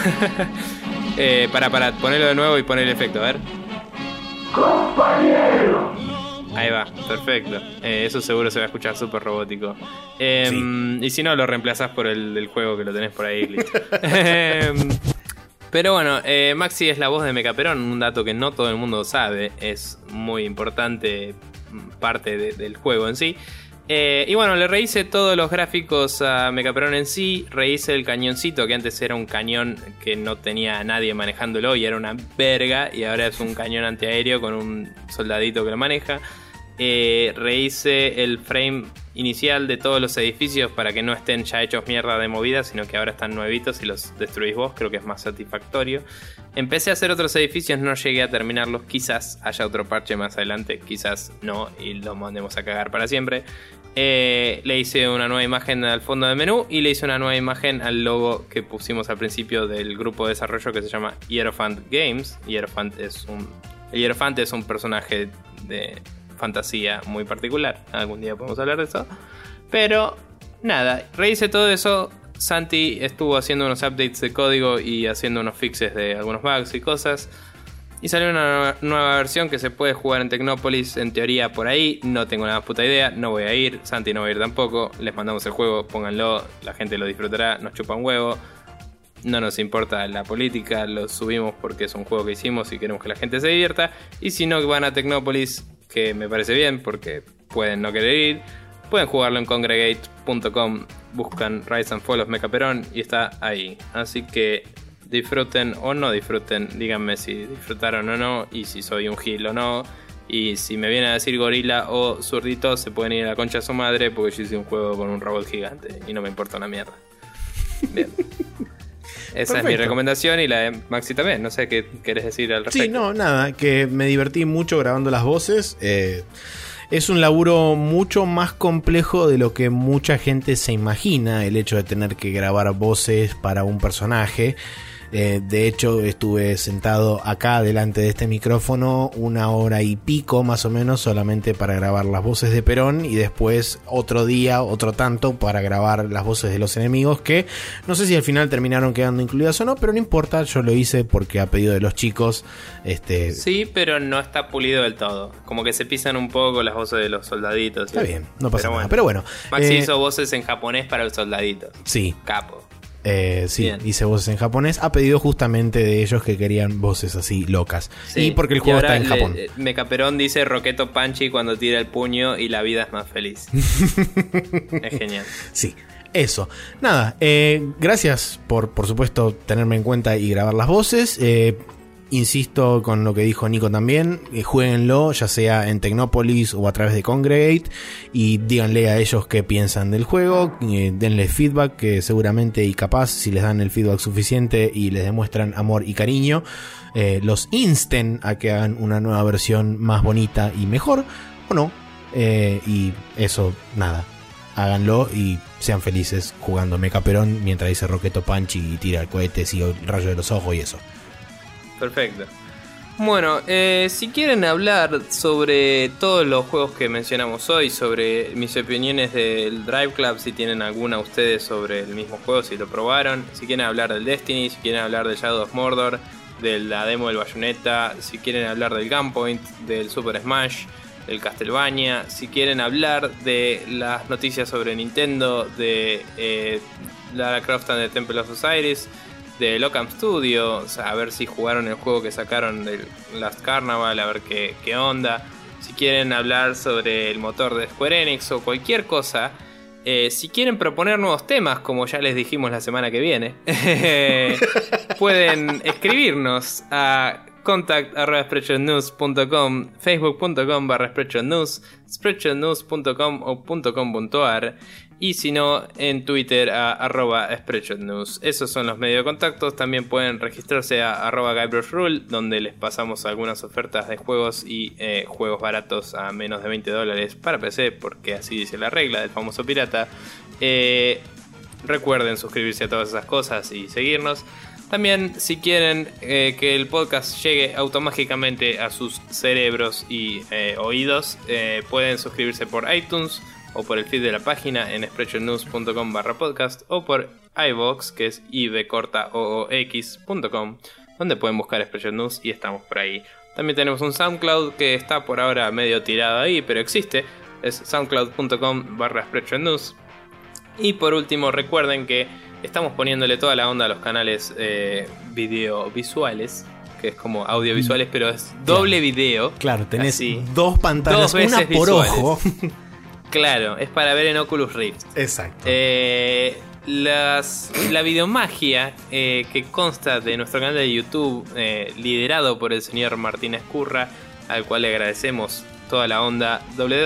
Para ponerlo de nuevo y poner el efecto, a ver. ¡Compañero! Ahí va, perfecto. Eso seguro se va a escuchar súper robótico. Sí. Y si no, lo reemplazás por el del juego que lo tenés por ahí, listo. Pero bueno, Maxi es la voz de Mecaperón, un dato que no todo el mundo sabe. Es muy importante, parte del juego en sí. Y bueno, le rehice todos los gráficos a Mecaperón en sí. Rehice el cañoncito, que antes era un cañón que no tenía a nadie manejándolo y era una verga. Y ahora es un cañón antiaéreo con un soldadito que lo maneja. Rehice el frame inicial de todos los edificios para que no estén ya hechos mierda de movida, sino que ahora están nuevitos y los destruís vos. Creo que es más satisfactorio. Empecé a hacer otros edificios, no llegué a terminarlos. Quizás haya otro parche más adelante, quizás no, y los mandemos a cagar para siempre. Le hice una nueva imagen al fondo del menú y le hice una nueva imagen al logo que pusimos al principio del grupo de desarrollo que se llama Hierophant Games. Hierophant es un personaje de fantasía muy particular. Algún día podemos hablar de eso. Pero nada, rehice todo eso. Santi estuvo haciendo unos updates de código y haciendo unos fixes de algunos bugs y cosas. Y salió una nueva versión que se puede jugar en Tecnópolis, en teoría por ahí. No tengo nada puta idea, no voy a ir. Santi no va a ir tampoco. Les mandamos el juego, pónganlo, la gente lo disfrutará, nos chupa un huevo. No nos importa la política, lo subimos porque es un juego que hicimos y queremos que la gente se divierta. Y si no van a Tecnópolis, que me parece bien porque pueden no querer ir, pueden jugarlo en congregate.com, buscan Rise and Fall of Mecaperón y está ahí. Así que disfruten o no disfruten, díganme si disfrutaron o no, y si soy un gil o no. Y si me vienen a decir gorila o zurdito, se pueden ir a la concha a su madre, porque yo hice un juego con un robot gigante y no me importa una mierda. Bien. Esa Perfecto. Es mi recomendación y la de Maxi también. No sé qué querés decir al respecto. Sí, no, nada, que me divertí mucho grabando las voces. Es un laburo mucho más complejo de lo que mucha gente se imagina, el hecho de tener que grabar voces para un personaje. De hecho, estuve sentado acá delante de este micrófono 1 hora y pico más o menos solamente para grabar las voces de Perón, y después otro día, otro tanto para grabar las voces de los enemigos, que no sé si al final terminaron quedando incluidas o no, pero no importa, yo lo hice porque a pedido de los chicos. Sí, pero no está pulido del todo, como que se pisan un poco las voces de los soldaditos. Está bien, no pasa nada, pero bueno. Maxi hizo voces en japonés para el soldadito. Sí. Capo. Sí, bien. Hice voces en japonés a pedido justamente de ellos que querían voces así locas. Sí. Y porque el juego está en Japón. Mecaperón dice Roqueto Panchi cuando tira el puño y la vida es más feliz. Es genial. Sí, eso. Nada, gracias por supuesto tenerme en cuenta y grabar las voces. Insisto con lo que dijo Nico también, jueguenlo ya sea en Tecnópolis o a través de Congregate y díganle a ellos qué piensan del juego, denle feedback, que seguramente y capaz si les dan el feedback suficiente y les demuestran amor y cariño, los insten a que hagan una nueva versión más bonita y mejor, o no, y eso, nada, háganlo y sean felices jugando Mecaperón mientras dice Roqueto Panchi y tira el cohete y el rayo de los ojos y eso. Perfecto. Bueno, si quieren hablar sobre todos los juegos que mencionamos hoy, sobre mis opiniones del Drive Club, si tienen alguna ustedes sobre el mismo juego, si lo probaron, si quieren hablar del Destiny, si quieren hablar del Shadow of Mordor, de la demo del Bayonetta, si quieren hablar del Gunpoint, del Super Smash, del Castlevania, si quieren hablar de las noticias sobre Nintendo, de Lara Croft and the Temple of Osiris, de Locam Studio, o sea, a ver si jugaron el juego que sacaron del Last Carnival, a ver qué onda. Si quieren hablar sobre el motor de Square Enix o cualquier cosa, si quieren proponer nuevos temas, como ya les dijimos la semana que viene, pueden escribirnos a contact@spreadshotnews.com, facebook.com/spreadshotnews, spreadshotnews.com o .com.ar. Y si no, en Twitter a @SpreadshotNews. Esos son los medios de contactos. También pueden registrarse a @GuybrushRule, donde les pasamos algunas ofertas de juegos y juegos baratos a menos de $20 para PC, porque así dice la regla del famoso pirata. Recuerden suscribirse a todas esas cosas y seguirnos. También, si quieren que el podcast llegue automáticamente a sus cerebros y oídos, pueden suscribirse por iTunes o por el feed de la página en spreadshotnews.com/podcast o por iVoox, que es ivcortaoox.com, donde pueden buscar Spreadshot News y estamos por ahí. También tenemos un SoundCloud que está por ahora medio tirado ahí, pero existe. Es soundcloud.com/Spreadshot News. Y por último, recuerden que estamos poniéndole toda la onda a los canales videovisuales, que es como audiovisuales, pero es doble video. Claro, tenés así, dos pantallas, una por visuales. ojo. Claro, es para ver en Oculus Rift. Exacto. La videomagia que consta de nuestro canal de YouTube, liderado por el señor Martín Escurra, al cual le agradecemos toda la onda,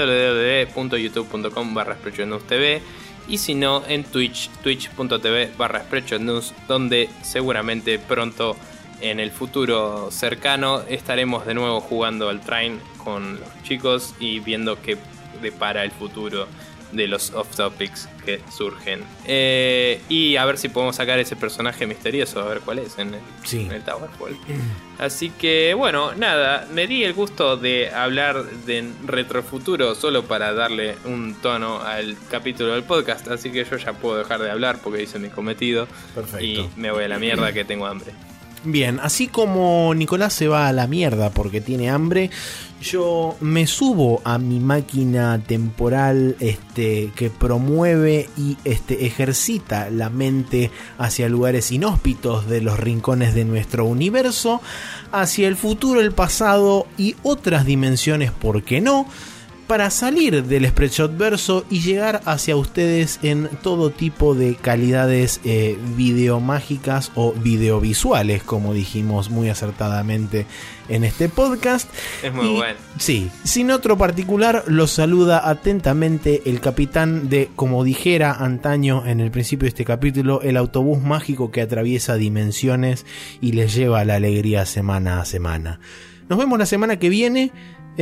www.youtube.com/SpreadshotNewsTV. Y si no, en Twitch, twitch.tv/SpreadshotNews, donde seguramente pronto, en el futuro cercano, estaremos de nuevo jugando al Train con los chicos y viendo qué depara el futuro de los off topics que surgen. Y a ver si podemos sacar ese personaje misterioso, a ver cuál es en el Towerfall. Así que bueno, nada, me di el gusto de hablar de retrofuturo solo para darle un tono al capítulo del podcast. Así que yo ya puedo dejar de hablar porque hice mi cometido. Perfecto. Y me voy a la mierda que tengo hambre. Bien, así como Nicolás se va a la mierda porque tiene hambre, yo me subo a mi máquina temporal que promueve y ejercita la mente hacia lugares inhóspitos de los rincones de nuestro universo, hacia el futuro, el pasado y otras dimensiones, ¿por qué no?, para salir del Spreadshot verso y llegar hacia ustedes en todo tipo de calidades videomágicas o videovisuales, como dijimos muy acertadamente en este podcast. Es muy bueno. Sí, sin otro particular, los saluda atentamente el capitán de, como dijera antaño en el principio de este capítulo, el autobús mágico que atraviesa dimensiones y les lleva la alegría semana a semana. Nos vemos la semana que viene.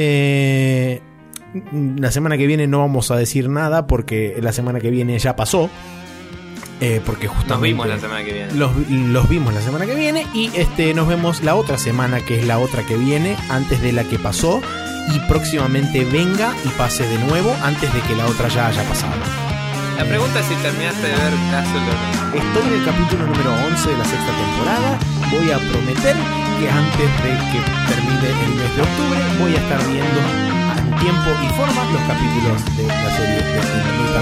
La semana que viene no vamos a decir nada porque la semana que viene ya pasó. Porque justamente nos vimos la semana que viene. Los vimos la semana que viene. Y nos vemos la otra semana, que es la otra que viene, antes de la que pasó. Y próximamente venga y pase de nuevo antes de que la otra ya haya pasado. La pregunta es si terminaste de ver Castle of... Estoy en el capítulo número 11 de la sexta temporada. Voy a prometer que antes de que termine el mes de octubre voy a estar viendo en tiempo y forma los capítulos de la serie de